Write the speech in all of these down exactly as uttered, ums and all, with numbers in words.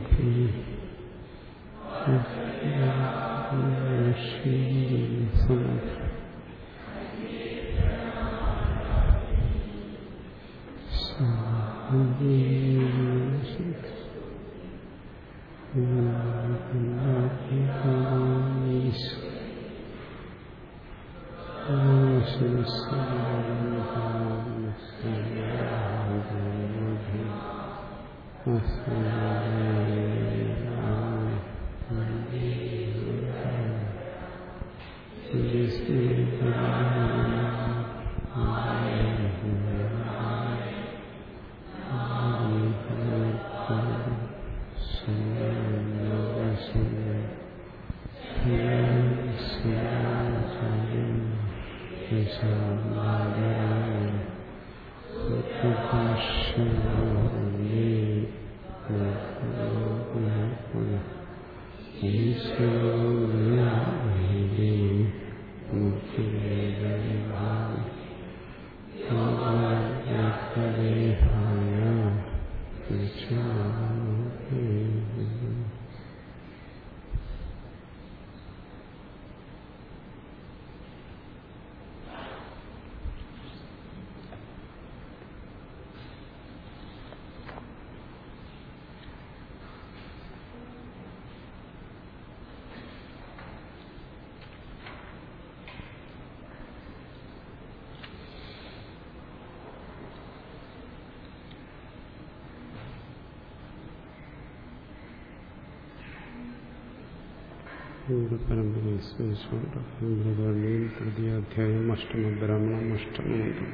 പരമ്പരയിൽ തൃതീയാധ്യായം അഷ്ടമ ബ്രാഹ്മണം അഷ്ടമമന്ത്രം.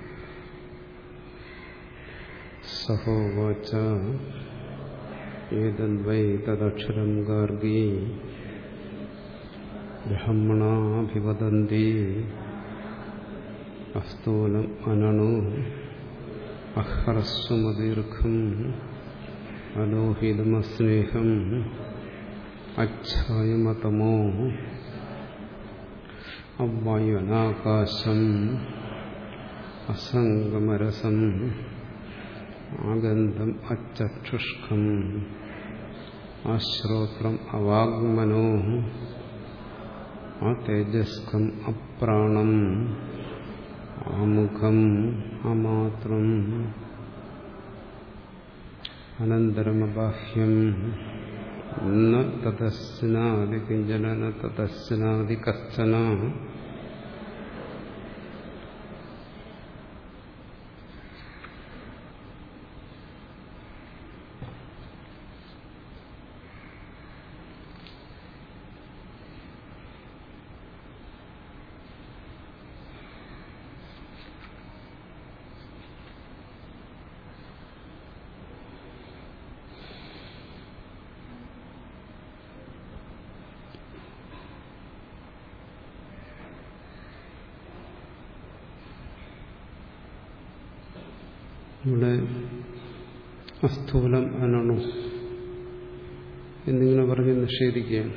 സഹോവാച ഏതദ്വൈ തദക്ഷരം ഗാർഗീ ബ്രഹ്മണാഭിവദന്തി അസ്തൂലം അനണു അഹ്രസ്വമദീർഘം അലോഹിതമസ്നേഹം അച്ഛായമതമോ അവ്വായുനാകാശം അസംഗമരസം ആഗന്ധം അച്ചക്ഷുഷ്കം ആശ്രോത്രം അവാഗ്മനോ അതേജസ്കം അപ്രാണം ആമുഖം അമാത്രം അനന്തരമബാഹ്യം ന തതസ്നാദി കിഞ്ചന ന തതസ്നാദി കശ്ചന ഇവിടെ അസ്ഥൂലം അനണു എന്നിങ്ങനെ പറഞ്ഞ് നിഷേധിക്കുകയാണ്.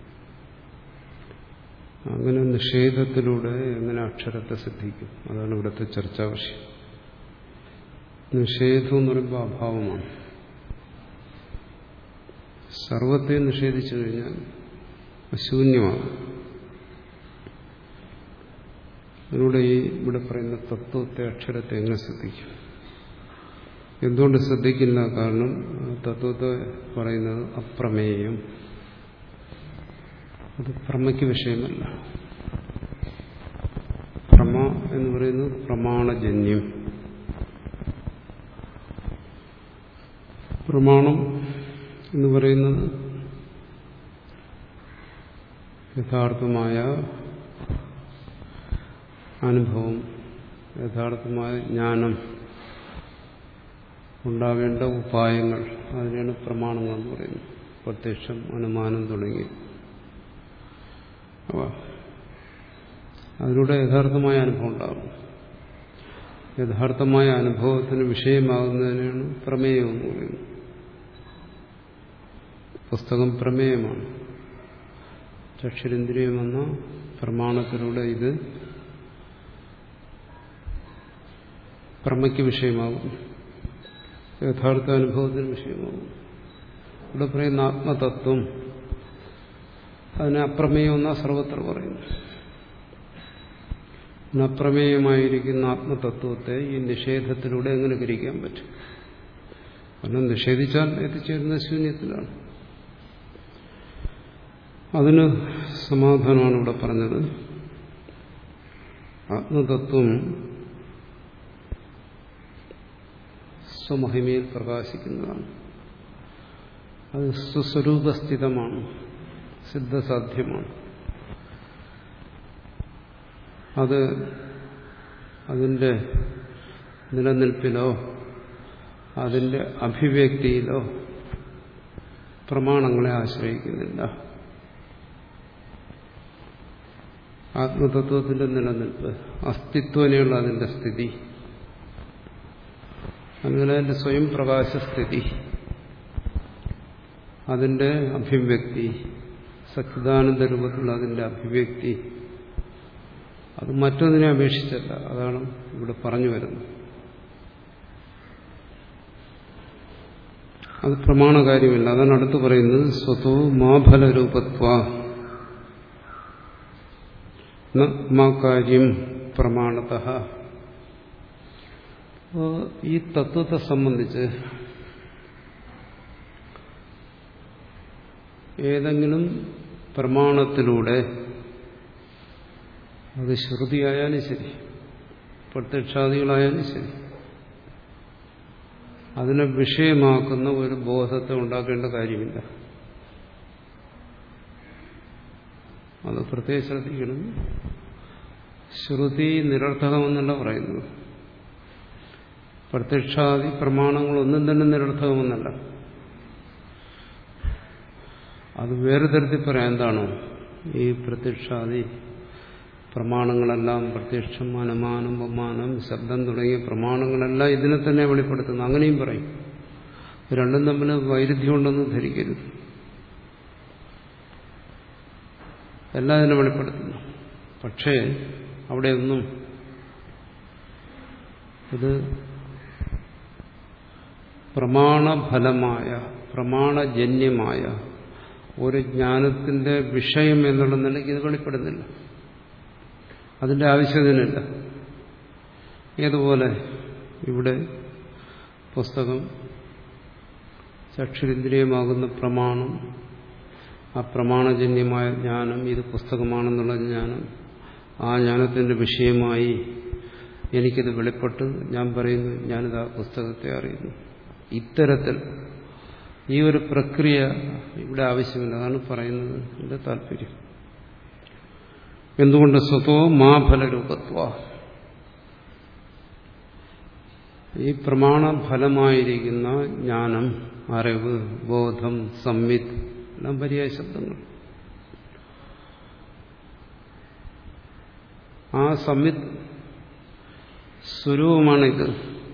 അങ്ങനെ നിഷേധത്തിലൂടെ എങ്ങനെ അക്ഷരത്തെ സിദ്ധിക്കും, അതാണ് ഇവിടുത്തെ ചർച്ചാ വിഷയം. നിഷേധം എന്ന് പറയുമ്പോൾ അഭാവമാണ്. സർവത്തെ നിഷേധിച്ചു കഴിഞ്ഞാൽ ശൂന്യമാകും. അതിലൂടെ ഈ ഇവിടെ പറയുന്ന തത്വത്തെ, അക്ഷരത്തെ എങ്ങനെ ശ്രദ്ധിക്കും? എന്തുകൊണ്ട് ശ്രദ്ധിക്കില്ല? കാരണം തത്വത്തെ പറയുന്നത് അപ്രമേയം, അത് പ്രമയ്ക്ക് വിഷയമല്ല. പ്രമ എന്ന് പറയുന്നത് പ്രമാണജന്യം. പ്രമാണം എന്ന് പറയുന്നത് യഥാർത്ഥമായ അനുഭവം, യഥാർത്ഥമായ ജ്ഞാനം ഉണ്ടാവേണ്ട ഉപായങ്ങൾ, അതിനാണ് പ്രമാണങ്ങൾ എന്ന് പറയുന്നത്. പ്രത്യക്ഷം, അനുമാനം തുടങ്ങി. അപ്പോൾ അതിലൂടെ യഥാർത്ഥമായ അനുഭവം ഉണ്ടാകും. യഥാർത്ഥമായ അനുഭവത്തിന് വിഷയമാകുന്നതിനാണ് പ്രമേയം എന്ന് പറയുന്നത്. പുസ്തകം പ്രമേയമാണ്. ചക്ഷുരേന്ദ്രിയം എന്ന പ്രമാണത്തിലൂടെ ഇത് പ്രമയ്ക്ക് വിഷയമാകും, യഥാർത്ഥ അനുഭവത്തിന് വിഷയമാകും. ഇവിടെ പറയുന്ന ആത്മതത്വം അതിനെ അപ്രമേയം എന്നാ സർവത്ര പറയുന്നു. അപ്രമേയമായിരിക്കുന്ന ആത്മതത്വത്തെ ഈ നിഷേധത്തിലൂടെ എങ്ങനെ ഗ്രഹിക്കാൻ പറ്റും? കാരണം നിഷേധിച്ചാൽ എത്തിച്ചേരുന്ന ശൂന്യത്തിലാണ്. അതിന് സമാധാനമാണ് ഇവിടെ പറഞ്ഞത്. ആത്മതത്വം സ്വമഹിമയിൽ പ്രകാശിക്കുന്നതാണ്. അത് സ്വസ്വരൂപസ്ഥിതമാണ്, സിദ്ധസാധ്യമാണ്. അത് അതിൻ്റെ നിലനിൽപ്പിലോ അതിൻ്റെ അഭിവ്യക്തിയിലോ പ്രമാണങ്ങളെ ആശ്രയിക്കുന്നില്ല. ആത്മതത്വത്തിന്റെ നിലനിൽപ്പ്, അസ്തിത്വനെയുള്ള അതിന്റെ സ്ഥിതി, അതുപോലെ അതിന്റെ സ്വയം പ്രകാശസ്ഥിതി, അതിന്റെ അഭിവ്യക്തി, സച്ചിദാനന്ദ രൂപത്തിലുള്ള അതിന്റെ അഭിവ്യക്തി, അത് മറ്റൊന്നിനെ അപേക്ഷിച്ചല്ല. അതാണ് ഇവിടെ പറഞ്ഞു വരുന്നത്. അത് പ്രമാണകാര്യമില്ല. അതാണ് അടുത്ത് പറയുന്നത് സ്വതോ മാഫലരൂപത്വ കാര്യം പ്രമാണതഃ. ഈ തത്വത്തെ സംബന്ധിച്ച് ഏതെങ്കിലും പ്രമാണത്തിലൂടെ, അത് ശ്രുതിയായാലും ശരി പ്രത്യക്ഷാദികളായാലും ശരി, അതിനെ വിഷയമാക്കുന്ന ഒരു ബോധത്തെ ഉണ്ടാക്കേണ്ട കാര്യമില്ല. അത് പ്രത്യേകം ശ്രദ്ധിക്കണം. ശ്രുതി നിരർത്ഥകമെന്നല്ല പറയുന്നത്. പ്രത്യക്ഷാദി പ്രമാണങ്ങളൊന്നും തന്നെ നിരർത്ഥകമെന്നല്ല. അത് വേറെ തരത്തിൽ പറയാം. എന്താണോ ഈ പ്രത്യക്ഷാദി പ്രമാണങ്ങളെല്ലാം, പ്രത്യക്ഷം, അനുമാനം, ഉപമാനം, ശബ്ദം തുടങ്ങിയ പ്രമാണങ്ങളെല്ലാം ഇതിനെ തന്നെ വെളിപ്പെടുത്തുന്നു. അങ്ങനെയും പറയും. രണ്ടും തമ്മിൽ വൈരുദ്ധ്യമുണ്ടെന്ന് ധരിക്കരുത്. എല്ലാം ഇതിനെ വെളിപ്പെടുത്തുന്നു. പക്ഷേ അവിടെയൊന്നും ഇത് പ്രമാണഫലമായ, പ്രമാണജന്യമായ ഒരു ജ്ഞാനത്തിന്റെ വിഷയം എന്നുള്ള നിലയ്ക്ക് ഇത് വെളിപ്പെടുന്നില്ല. അതിന്റെ ആവശ്യത്തിനില്ല. ഏതുപോലെ ഇവിടെ പുസ്തകം ചക്ഷുരിന്ദ്രിയമാകുന്ന പ്രമാണം, ആ പ്രമാണജന്യമായ ജ്ഞാനം, ഇത് പുസ്തകമാണെന്നുള്ള ജ്ഞാനം, ആ ജ്ഞാനത്തിന്റെ വിഷയമായി എനിക്കിത് വെളിപ്പെട്ട് ഞാൻ പറയുന്നു ഞാനിത് ആ പുസ്തകത്തെ അറിയുന്നു. ഇത്തരത്തിൽ ഈ ഒരു പ്രക്രിയ ഇവിടെ ആവശ്യമില്ല. അതാണ് പറയുന്നത് എന്റെ താല്പര്യം. എന്തുകൊണ്ട്? സ്വതോ മാഫലരൂപത്വ. ഈ പ്രമാണഫലമായിരിക്കുന്ന ജ്ഞാനം, അറിവ്, ബോധം, സംവിത്ത് എല്ലാം പര്യായ ശബ്ദങ്ങൾ. ആ സംവിത്ത് സ്വരൂപമാണിത്.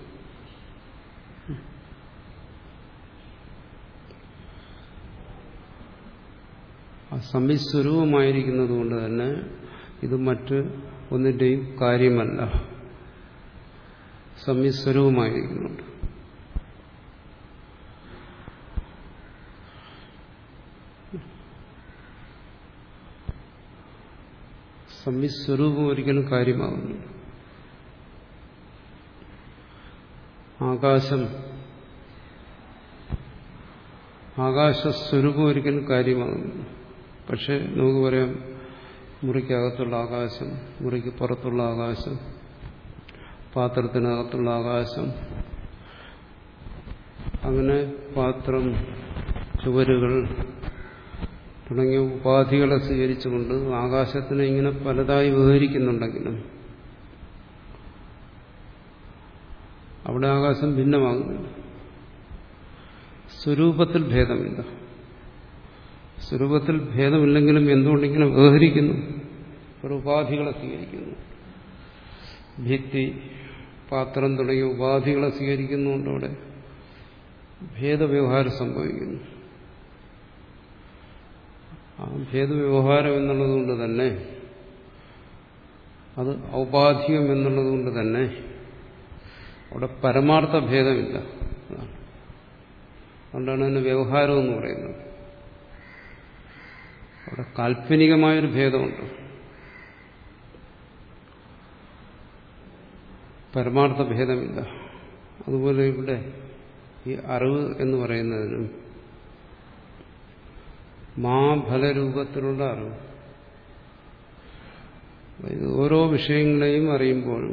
ആ സംവിത്ത് സ്വരൂപമായിരിക്കുന്നത് കൊണ്ട് തന്നെ ഇത് മറ്റ് ഒന്നിന്റെയും കാര്യമല്ല. സംവിത്ത് സ്വരൂപമായിരിക്കുന്നുണ്ട്. സംവിത്ത് സ്വരൂപം ഒരിക്കലും കാര്യമാകുന്നില്ല. ആകാശം, ആകാശസ്വരൂപം ഒരിക്കലും കാര്യമാകുന്നില്ല. പക്ഷെ നമുക്ക് പറയാം മുറിക്കകത്തുള്ള ആകാശം, മുറിക്ക് പുറത്തുള്ള ആകാശം, പാത്രത്തിനകത്തുള്ള ആകാശം, അങ്ങനെ പാത്രം, ചുവരുകൾ തുടങ്ങിയ ഉപാധികളെ സ്വീകരിച്ചുകൊണ്ട് ആകാശത്തിനെ ഇങ്ങനെ പലതായി വിവരിക്കുന്നുണ്ടെങ്കിലും അവിടെ ആകാശം ഭിന്നമാകുന്നില്ല. സ്വരൂപത്തിൽ ഭേദമില്ല. സ്വരൂപത്തിൽ ഭേദമില്ലെങ്കിലും എന്തുകൊണ്ടിങ്ങനെ വ്യവഹരിക്കുന്നു? ഒരു ഉപാധികളെ സ്വീകരിക്കുന്നു. ഭിത്തി, പാത്രം തുടങ്ങിയ ഉപാധികളെ സ്വീകരിക്കുന്നുകൊണ്ട് അവിടെ ഭേദവ്യവഹാരം സംഭവിക്കുന്നു. ആ ഭേദവ്യവഹാരം എന്നുള്ളതുകൊണ്ട് തന്നെ, അത് ഔപാധികം എന്നുള്ളതുകൊണ്ട് തന്നെ അവിടെ പരമാർത്ഥ ഭേദമില്ല. അതുകൊണ്ടാണ് അതിന് വ്യവഹാരം എന്ന് പറയുന്നത്. അവിടെ കാൽപ്പനികമായൊരു ഭേദമുണ്ട്. പരമാർത്ഥ ഭേദമില്ല. അതുപോലെ ഇവിടെ ഈ അറിവ് എന്ന് പറയുന്നതിനും മാഫലരൂപത്തിലുള്ള അറിവ്, ഓരോ വിഷയങ്ങളെയും അറിയുമ്പോഴും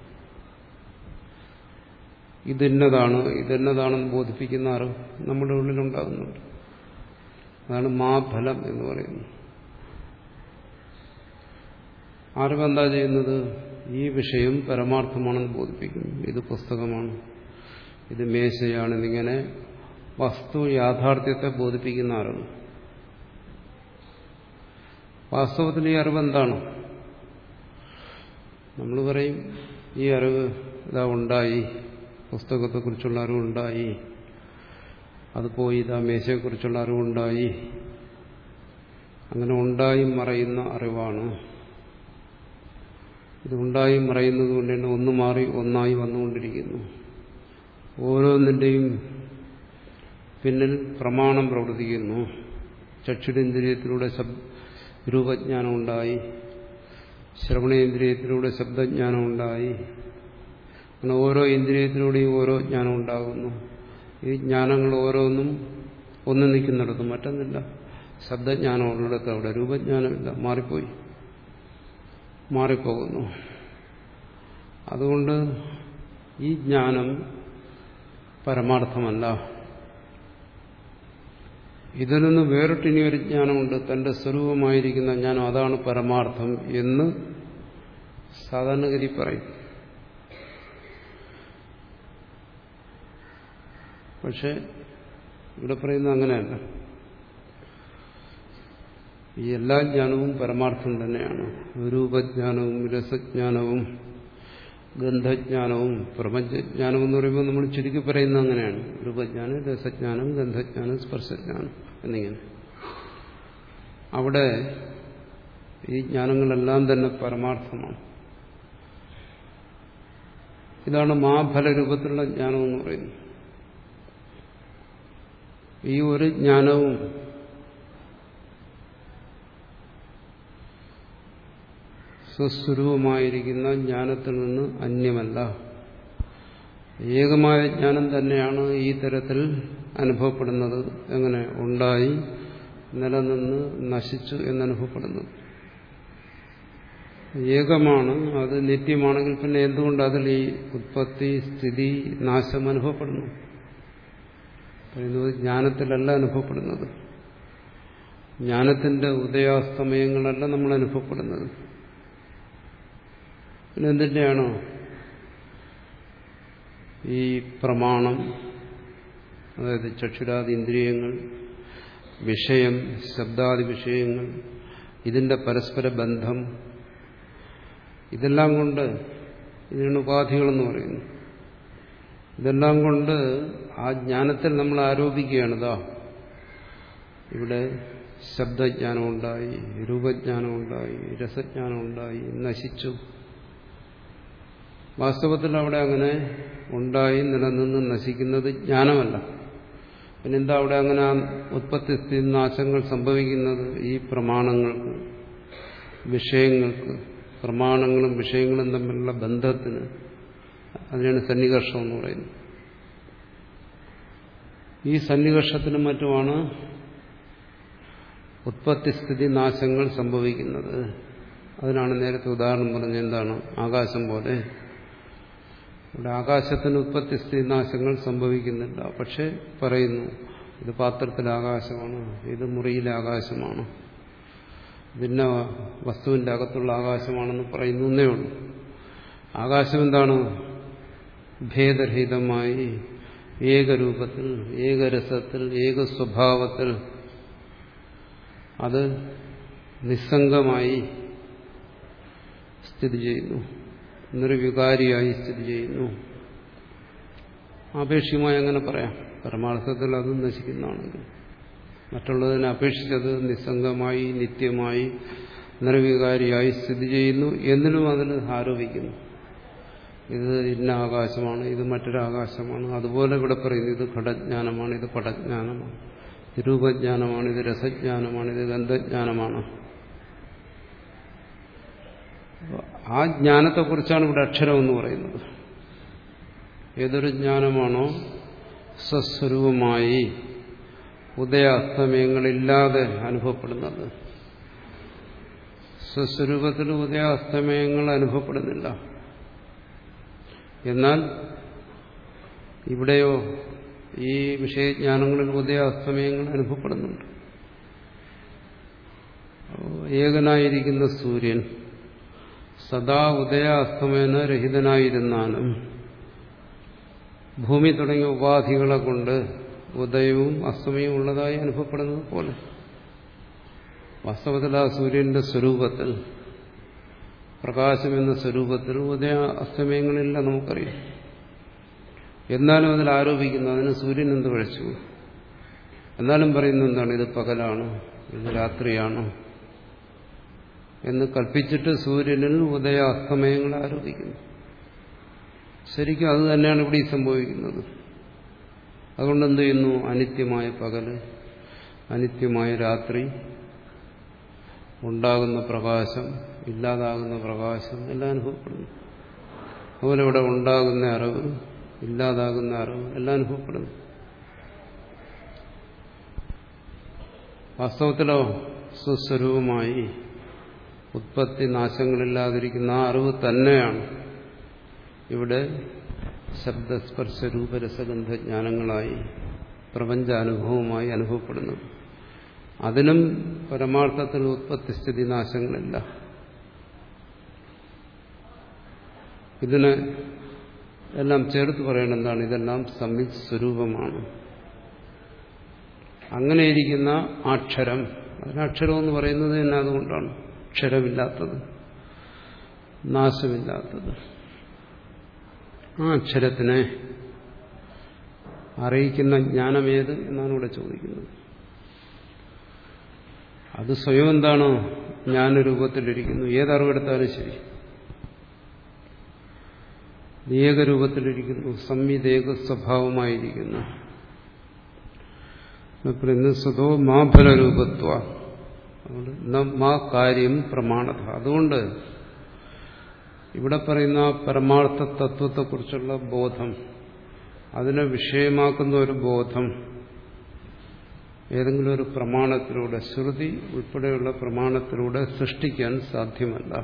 ഇതെന്നതാണ് ഇതെന്നതാണെന്ന് ബോധിപ്പിക്കുന്ന അറിവ് നമ്മുടെ ഉള്ളിലുണ്ടാകുന്നുണ്ട്. അതാണ് മാഫലം എന്ന് പറയുന്നത്. അറിവെന്താ ചെയ്യുന്നത്? ഈ വിഷയം പരമാർത്ഥമാണെന്ന് ബോധിപ്പിക്കുന്നു. ഇത് പുസ്തകമാണ്, ഇത് മേശയാണ്, എന്നിങ്ങനെ വസ്തു യാഥാർത്ഥ്യത്തെ ബോധിപ്പിക്കുന്ന അറിവ്. വാസ്തവത്തിൽ ഈ അറിവെന്താണ്? നമ്മൾ പറയും ഈ അറിവ് ഇതാ ഉണ്ടായി, പുസ്തകത്തെക്കുറിച്ചുള്ള അറിവുണ്ടായി, അത് പോയി ഇതാ മേശയെക്കുറിച്ചുള്ള അറിവുണ്ടായി. അങ്ങനെ ഉണ്ടായി മറയുന്ന അറിവാണ്. ഇത് ഉണ്ടായി മറയുന്നത് കൊണ്ട് തന്നെ ഒന്ന് മാറി ഒന്നായി വന്നുകൊണ്ടിരിക്കുന്നു. ഓരോന്നിൻ്റെയും പിന്നിൽ പ്രമാണം പ്രവർത്തിക്കുന്നു. ചക്ഷുരേന്ദ്രിയത്തിലൂടെ രൂപജ്ഞാനം ഉണ്ടായി, ശ്രവണേന്ദ്രിയത്തിലൂടെ ശബ്ദജ്ഞാനം ഉണ്ടായി. അങ്ങനെ ഓരോ ഇന്ദ്രിയത്തിലൂടെയും ഓരോ ജ്ഞാനം ഉണ്ടാകുന്നു. ഈ ജ്ഞാനങ്ങൾ ഓരോന്നും ഒന്ന് നിൽക്കുന്നിടത്ത് മറ്റൊന്നില്ല. ശബ്ദജ്ഞാനം ഉള്ളിടത്ത് അവിടെ രൂപജ്ഞാനമില്ല, മാറിപ്പോയി, മാറിപ്പോകുന്നു. അതുകൊണ്ട് ഈ ജ്ഞാനം പരമാർത്ഥമല്ല. ഇതിൽ നിന്ന് വേറിട്ടിനി ഒരു ജ്ഞാനമുണ്ട്, തന്റെ സ്വരൂപമായിരിക്കുന്ന ജ്ഞാനം, അതാണ് പരമാർത്ഥം എന്ന് സാധാരണഗതി പറയും. പക്ഷെ ഇവിടെ പറയുന്നത് അങ്ങനെയല്ല. ഈ എല്ലാ ജ്ഞാനവും പരമാർത്ഥം തന്നെയാണ്. രൂപജ്ഞാനവും രസജ്ഞാനവും ഗന്ധജ്ഞാനവും പ്രപഞ്ചജ്ഞാനം എന്ന് പറയുമ്പോൾ നമ്മൾ ചുരുക്കി പറയുന്നത് അങ്ങനെയാണ്. രൂപജ്ഞാനം, രസജ്ഞാനം, ഗന്ധജ്ഞാനം, സ്പർശജ്ഞാനം എന്നിങ്ങനെ. അവിടെ ഈ ജ്ഞാനങ്ങളെല്ലാം തന്നെ പരമാർത്ഥമാണ്. ഇതാണ് മാഫലരൂപത്തിലുള്ള ജ്ഞാനം എന്ന് പറയുന്നത്. ഈ ഒരു ജ്ഞാനവും സ്വസ്വരൂപമായിരിക്കുന്ന ജ്ഞാനത്തിൽ നിന്ന് അന്യമല്ല. ഏകമായ ജ്ഞാനം തന്നെയാണ് ഈ തരത്തിൽ അനുഭവപ്പെടുന്നത്. എങ്ങനെ? ഉണ്ടായി നിലനിന്ന് നശിച്ചു എന്നനുഭവപ്പെടുന്നത് ഏകമാണ്. അത് നിത്യമാണെങ്കിൽ പിന്നെ എന്തുകൊണ്ട് അതിൽ ഈ ഉത്പത്തി, സ്ഥിതി, നാശം അനുഭവപ്പെടുന്നു? പറയുന്നത് ജ്ഞാനത്തിലല്ല അനുഭവപ്പെടുന്നത്. ജ്ഞാനത്തിന്റെ ഉദയാസ്തമയങ്ങളല്ല നമ്മൾ അനുഭവപ്പെടുന്നത്. പിന്നെ എന്തിൻ്റെയാണോ? ഈ പ്രമാണം, അതായത് ചക്ഷുരാദി ഇന്ദ്രിയങ്ങൾ, വിഷയം, ശബ്ദാദി വിഷയങ്ങൾ, ഇതിന്റെ പരസ്പര ബന്ധം, ഇതെല്ലാം കൊണ്ട്, ഇതിനാണ് ഉപാധികളെന്ന് പറയുന്നത്. ഇതെല്ലാം കൊണ്ട് ആ ജ്ഞാനത്തിൽ നമ്മൾ ആരോപിക്കുകയാണ്. ഇതാ ഇവിടെ ശബ്ദജ്ഞാനം ഉണ്ടായി, രൂപജ്ഞാനം ഉണ്ടായി, രസജ്ഞാനം ഉണ്ടായി, നശിച്ചു. വാസ്തവത്തിൽ അവിടെ അങ്ങനെ ഉണ്ടായി നിലനിന്ന് നശിക്കുന്നത് ജ്ഞാനമല്ല. പിന്നെന്താ അവിടെ അങ്ങനെ ഉത്പത്തി സ്ഥിതി നാശങ്ങൾ സംഭവിക്കുന്നത്? ഈ പ്രമാണങ്ങൾക്ക്, വിഷയങ്ങൾക്ക്, പ്രമാണങ്ങളും വിഷയങ്ങളും തമ്മിലുള്ള ബന്ധത്തിന്, അതിനാണ് സന്നികർഷം എന്ന് പറയുന്നത്. ഈ സന്നികർഷത്തിനും മറ്റുമാണ് ഉത്പത്തിസ്ഥിതി നാശങ്ങൾ സംഭവിക്കുന്നത്. അതിനാണ് നേരത്തെ ഉദാഹരണം പറഞ്ഞത്. എന്താണ്? ആകാശം പോലെ. ഇവിടെ ആകാശത്തിന് ഉത്പത്തിസ്ഥിതി നാശങ്ങൾ സംഭവിക്കുന്നില്ല. പക്ഷെ പറയുന്നു ഇത് പാത്രത്തിലെ ആകാശമാണ്, ഇത് മുറിയിലെ ആകാശമാണ്, ഇതിന്ന വസ്തുവിന്റെ അകത്തുള്ള ആകാശമാണെന്ന് പറയുന്നേ ഉള്ളൂ. ആകാശം എന്താണ്? ഭേദരഹിതമായി ഏകരൂപത്തിൽ, ഏകരസത്തിൽ, ഏക സ്വഭാവത്തിൽ, അത് നിസ്സംഗമായി സ്ഥിതി ചെയ്യുന്നു, നിർവികാരിയായി സ്ഥിതി ചെയ്യുന്നു. ആപേക്ഷികമായി അങ്ങനെ പറയാം. പരമാർത്ഥത്തിൽ അത് നശിക്കുന്നതാണെങ്കിൽ മറ്റുള്ളതിനെ അപേക്ഷിച്ചത് നിസ്സംഗമായി, നിത്യമായി, നിർവികാരിയായി സ്ഥിതി ചെയ്യുന്നു എന്നിലും അതിൽ ആരോപിക്കുന്നു. ഇത് ഇന്ന ആകാശമാണ്, ഇത് മറ്റൊരു ആകാശമാണ്. അതുപോലെ ഇവിടെ പറയുന്നു ഇത് ഘടജ്ഞാനമാണ്, ഇത് പടജ്ഞാനമാണ്, ഇത് രൂപജ്ഞാനമാണ്, ഇത് രസജ്ഞാനമാണ്, ഇത് ഗന്ധജ്ഞാനമാണ്. ആ ജ്ഞാനത്തെക്കുറിച്ചാണ് ഇവിടെ അക്ഷരം എന്ന് പറയുന്നത്. ഏതൊരു ജ്ഞാനമാണോ സ്വസ്വരൂപമായി ഉദയാസ്തമയങ്ങളില്ലാതെ അനുഭവപ്പെടുന്നത്, സ്വസ്വരൂപത്തിൽ ഉദയാസ്തമയങ്ങൾ അനുഭവപ്പെടുന്നില്ല. എന്നാൽ ഇവിടെയോ ഈ വിഷയജ്ഞാനങ്ങളിൽ ഉദയാസ്തമയങ്ങൾ അനുഭവപ്പെടുന്നുണ്ട്. ഏകനായിരിക്കുന്ന സൂര്യൻ സദാ ഉദയാസ്തമയന രഹിതനായിരുന്നാലും ഭൂമി തുടങ്ങിയ ഉപാധികളെ കൊണ്ട് ഉദയവും അസ്തമയവും ഉള്ളതായി അനുഭവപ്പെടുന്നത് പോലെ വാസ്തവത്തിൽ ആ സൂര്യന്റെ സ്വരൂപത്തിൽ, പ്രകാശമെന്ന സ്വരൂപത്തിൽ ഉദയ അസ്തമയങ്ങളില്ല നമുക്കറിയാം. എന്നാലും അതിൽ ആരോപിക്കുന്നു അതിന് സൂര്യൻ എന്ത് കഴിച്ചു, എന്നാലും പറയുന്നത് എന്താണ്, ഇത് പകലാണ്, ഇത് രാത്രിയാണ് എന്ന് കൽപ്പിച്ചിട്ട് സൂര്യനിൽ ഉദയ അസ്തമയങ്ങൾ ആരോപിക്കുന്നു. ശരിക്കും അത് തന്നെയാണ് ഇവിടെ സംഭവിക്കുന്നത്. അതുകൊണ്ട് എന്ത് ചെയ്യുന്നു, അനിത്യമായ പകല്, അനിത്യമായ രാത്രി, ഉണ്ടാകുന്ന പ്രകാശം, ഇല്ലാതാകുന്ന പ്രകാശം എല്ലാം അനുഭവപ്പെടുന്നു. അതുപോലെ ഇവിടെ ഉണ്ടാകുന്ന അറിവ്, ഇല്ലാതാകുന്ന അറിവ് എല്ലാം അനുഭവപ്പെടുന്നു. വാസ്തവത്തിലോ സ്വസ്വരൂപമായി ഉത്പത്തി നാശങ്ങളില്ലാതിരിക്കുന്ന ആ അറിവ് തന്നെയാണ് ഇവിടെ ശബ്ദസ്പർശ രൂപരസഗന്ധജ്ഞാനങ്ങളായി പ്രപഞ്ചാനുഭവമായി അനുഭവപ്പെടുന്നത്. അതിനും പരമാർത്ഥത്തിൽ ഉത്പത്തിസ്ഥിതി നാശങ്ങളില്ല. ഇതിന് എല്ലാം ചേർത്ത് പറയണം എന്താണ്, ഇതെല്ലാം സംയുക്ത സ്വരൂപമാണ്. അങ്ങനെയിരിക്കുന്ന അക്ഷരം, അതിനക്ഷരം എന്ന് പറയുന്നത് തന്നെ അതുകൊണ്ടാണ് അക്ഷരമില്ലാത്തത്, നാശമില്ലാത്തത്. ആ അക്ഷരത്തിനെ അറിയിക്കുന്ന ജ്ഞാനമേത് എന്നാണ് ഇവിടെ ചോദിക്കുന്നത്. അത് സ്വയം എന്താണോ ജ്ഞാനരൂപത്തിലിരിക്കുന്നു. ഏതറിവെടുത്താലും ശരി ഏകരൂപത്തിലിരിക്കുന്നു, സംവിദേക സ്വഭാവമായിരിക്കുന്നു. സ്വതോ മാഫലരൂപത്വ, മാ കാര്യം പ്രമാണത. അതുകൊണ്ട് ഇവിടെ പറയുന്ന പരമാർത്ഥ തത്വത്തെക്കുറിച്ചുള്ള ബോധം, അതിനെ വിഷയമാക്കുന്ന ഒരു ബോധം ഏതെങ്കിലും ഒരു പ്രമാണത്തിലൂടെ, ശ്രുതി ഉൾപ്പെടെയുള്ള പ്രമാണത്തിലൂടെ സൃഷ്ടിക്കാൻ സാധ്യമല്ല.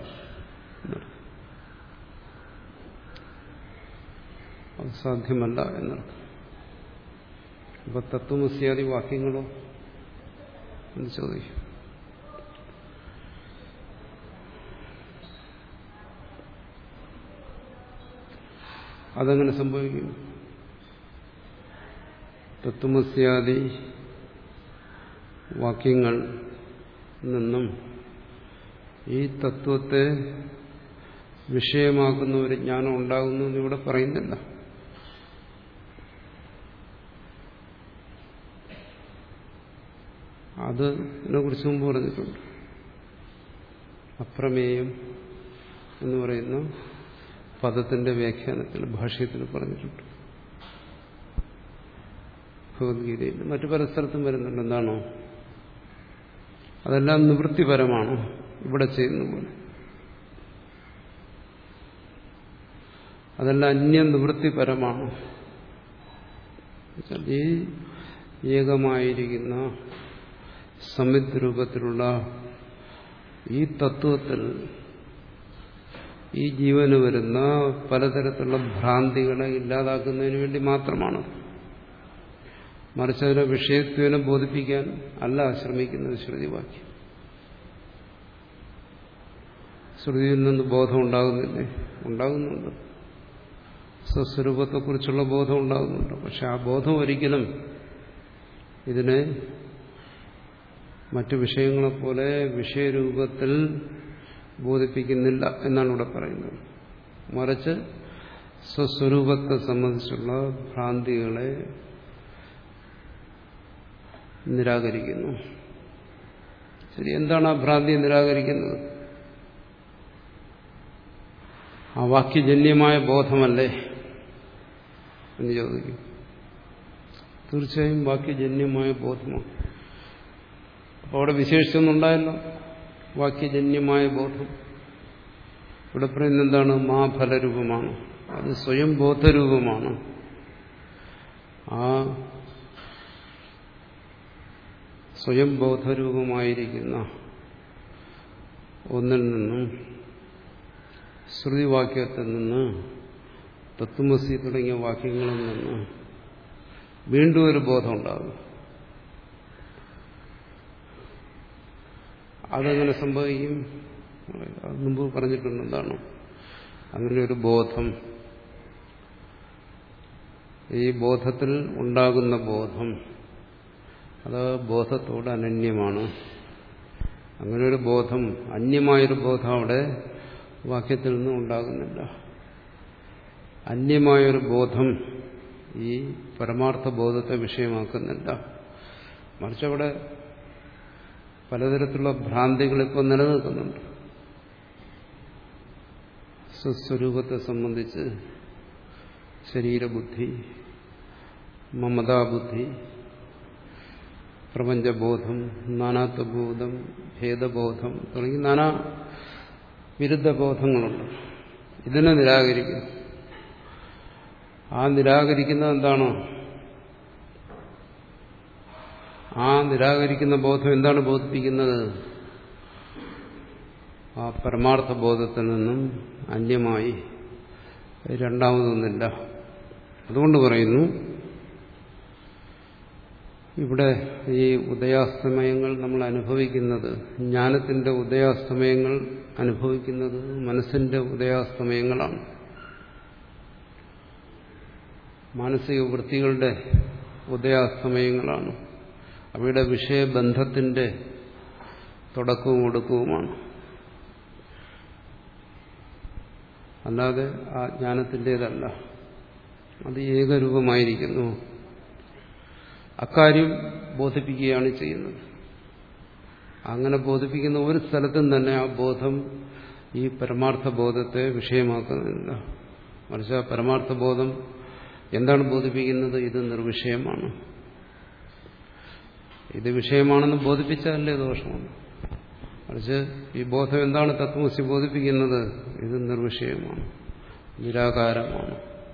അത് സാധ്യമല്ല എന്നർത്ഥം. അപ്പൊ തത്വമസ്യാദി വാക്യങ്ങളോ എന്ന് ചോദിക്കും. അതെങ്ങനെ സംഭവിക്കും? തത്വമസ്യാദി വാക്യങ്ങൾ നിന്നും ഈ തത്വത്തെ വിഷയമാക്കുന്ന ഒരു ജ്ഞാനം ഉണ്ടാകുന്നു എന്ന് ഇവിടെ പറയുന്നില്ല. അതിനെ കുറിച്ച് മുമ്പ് പറഞ്ഞിട്ടുണ്ട്. അപ്രമേയം എന്ന് പറയുന്ന പദത്തിന്റെ വ്യാഖ്യാനത്തിൽ, ഭാഷ്യത്തിൽ പറഞ്ഞിട്ടുണ്ട്. ഭഗവത്ഗീതയിൽ മറ്റു പല സ്ഥലത്തും വരുന്നുണ്ട്. എന്താണോ അതെല്ലാം നിവൃത്തിപരമാണ് ഇവിടെ ചെയ്യുന്ന പോലെ. അതെല്ലാം അന്യനിവൃത്തിപരമാണ്. ഈ ഏകമായിരിക്കുന്ന സംയുക്ത രൂപത്തിലുള്ള ഈ തത്വത്തിൽ ഈ ജീവന് വരുന്ന പലതരത്തിലുള്ള ഭ്രാന്തികളെ ഇല്ലാതാക്കുന്നതിന് വേണ്ടി മാത്രമാണ്. മറിച്ച് അതിനെ വിഷയത്വനെ ബോധിപ്പിക്കാൻ അല്ല ശ്രമിക്കുന്നത് ശ്രുതിവാക്യം. ശ്രുതിയിൽ നിന്ന് ബോധം ഉണ്ടാകുന്നില്ലേ? ഉണ്ടാകുന്നുണ്ട്. സ്വസ്വരൂപത്തെക്കുറിച്ചുള്ള ബോധം ഉണ്ടാകുന്നുണ്ട്. പക്ഷെ ആ ബോധം ഒരിക്കലും ഇതിനെ മറ്റു വിഷയങ്ങളെപ്പോലെ വിഷയരൂപത്തിൽ ബോധിപ്പിക്കുന്നില്ല എന്നാണ് ഇവിടെ പറയുന്നത്. മറിച്ച് സ്വസ്വരൂപത്തെ സംബന്ധിച്ചുള്ള ഭ്രാന്തികളെ നിരാകരിക്കുന്നു. ശരി, എന്താണ് ആ ഭ്രാന്തിയെ നിരാകരിക്കുന്നത്? ആ വാക്യജന്യമായ ബോധമല്ലേ എന്ന് ചോദിക്കും. തീർച്ചയായും വാക്യജന്യമായ ബോധമാണ്. അപ്പോൾ അവിടെ വിശേഷിച്ചൊന്നുണ്ടായല്ലോ, വാക്യജന്യമായ ബോധം. ഇവിടെ പറയുന്നത് എന്താണ്? മാ ഫലരൂപമാണ്. അത് സ്വയം ബോധരൂപമാണ്. ആ സ്വയം ബോധരൂപമായിരിക്കുന്ന ഒന്നിൽ നിന്നും, ശ്രുതിവാക്യത്തിൽ നിന്ന്, തത്വമസി തുടങ്ങിയ വാക്യങ്ങളിൽ നിന്ന് വീണ്ടും ഒരു ബോധം ഉണ്ടാകും. അതെങ്ങനെ സംഭവിക്കും? അത് മുമ്പ് പറഞ്ഞിട്ടുണ്ട്. എന്താണ് അങ്ങനെ ഒരു ബോധം? ഈ ബോധത്തിൽ ഉണ്ടാകുന്ന ബോധം അത് ബോധത്തോട് അനന്യമാണ്. അങ്ങനെ ഒരു ബോധം, അന്യമായൊരു ബോധം അവിടെ വാക്യത്തിൽ നിന്നും ഉണ്ടാകുന്നില്ല. അന്യമായൊരു ബോധം ഈ പരമാർത്ഥ ബോധത്തെ വിഷയമാക്കുന്നില്ല. മറിച്ച് അവിടെ പലതരത്തിലുള്ള ഭ്രാന്തികൾ ഇപ്പോൾ നിലനിൽക്കുന്നുണ്ട്. സ്വസ്വരൂപത്തെ സംബന്ധിച്ച് ശരീരബുദ്ധി, മമതാബുദ്ധി, പ്രപഞ്ചബോധം, നാനാത്വബോധം, ഭേദബോധം തുടങ്ങി നാനാ വിരുദ്ധ ബോധങ്ങളുണ്ട്. ഇതിനെ നിരാകരിക്കുന്നു. ആ നിരാകരിക്കുന്നത് എന്താണ്? ആ നിരാകരിക്കുന്ന ബോധം എന്താണ് ബോധിപ്പിക്കുന്നത്? ആ പരമാർത്ഥ ബോധത്തിൽ നിന്നും അന്യമായി രണ്ടാമതൊന്നില്ല. അതുകൊണ്ട് പറയുന്നു, ഇവിടെ ഈ ഉദയാസ്തമയങ്ങൾ നമ്മൾ അനുഭവിക്കുന്നത്, ജ്ഞാനത്തിന്റെ ഉദയാസ്തമയങ്ങൾ അനുഭവിക്കുന്നത് മനസ്സിന്റെ ഉദയാസ്തമയങ്ങളാണ്. മാനസിക വൃത്തികളുടെ ഉദയാസ്തമയങ്ങളാണ്. അവയുടെ വിഷയബന്ധത്തിന്റെ തുടക്കവും ഒടുക്കവുമാണ്. അല്ലാതെ ആ ജ്ഞാനത്തിൻ്റെതല്ല. അത് ഏകരൂപമായിരിക്കുന്നു. അക്കാര്യം ബോധിപ്പിക്കുകയാണ് ചെയ്യുന്നത്. അങ്ങനെ ബോധിപ്പിക്കുന്ന ഒരു സ്ഥലത്തും തന്നെ ആ ബോധം ഈ പരമാർത്ഥ ബോധത്തെ വിഷയമാക്കുന്നില്ല. മറിച്ച് ആ പരമാർത്ഥ ബോധം എന്താണ് ബോധിപ്പിക്കുന്നത്? ഇത് നിർവിഷയമാണ്. ഇത് വിഷയമാണെന്ന് ബോധിപ്പിച്ചാലല്ലേ ദോഷമാണ്. മറിച്ച് ഈ ബോധം എന്താണ് തത്വമസി ബോധിപ്പിക്കുന്നത്? ഇത് നിർവിഷയമാണ്, നിരാകാരമാണ്,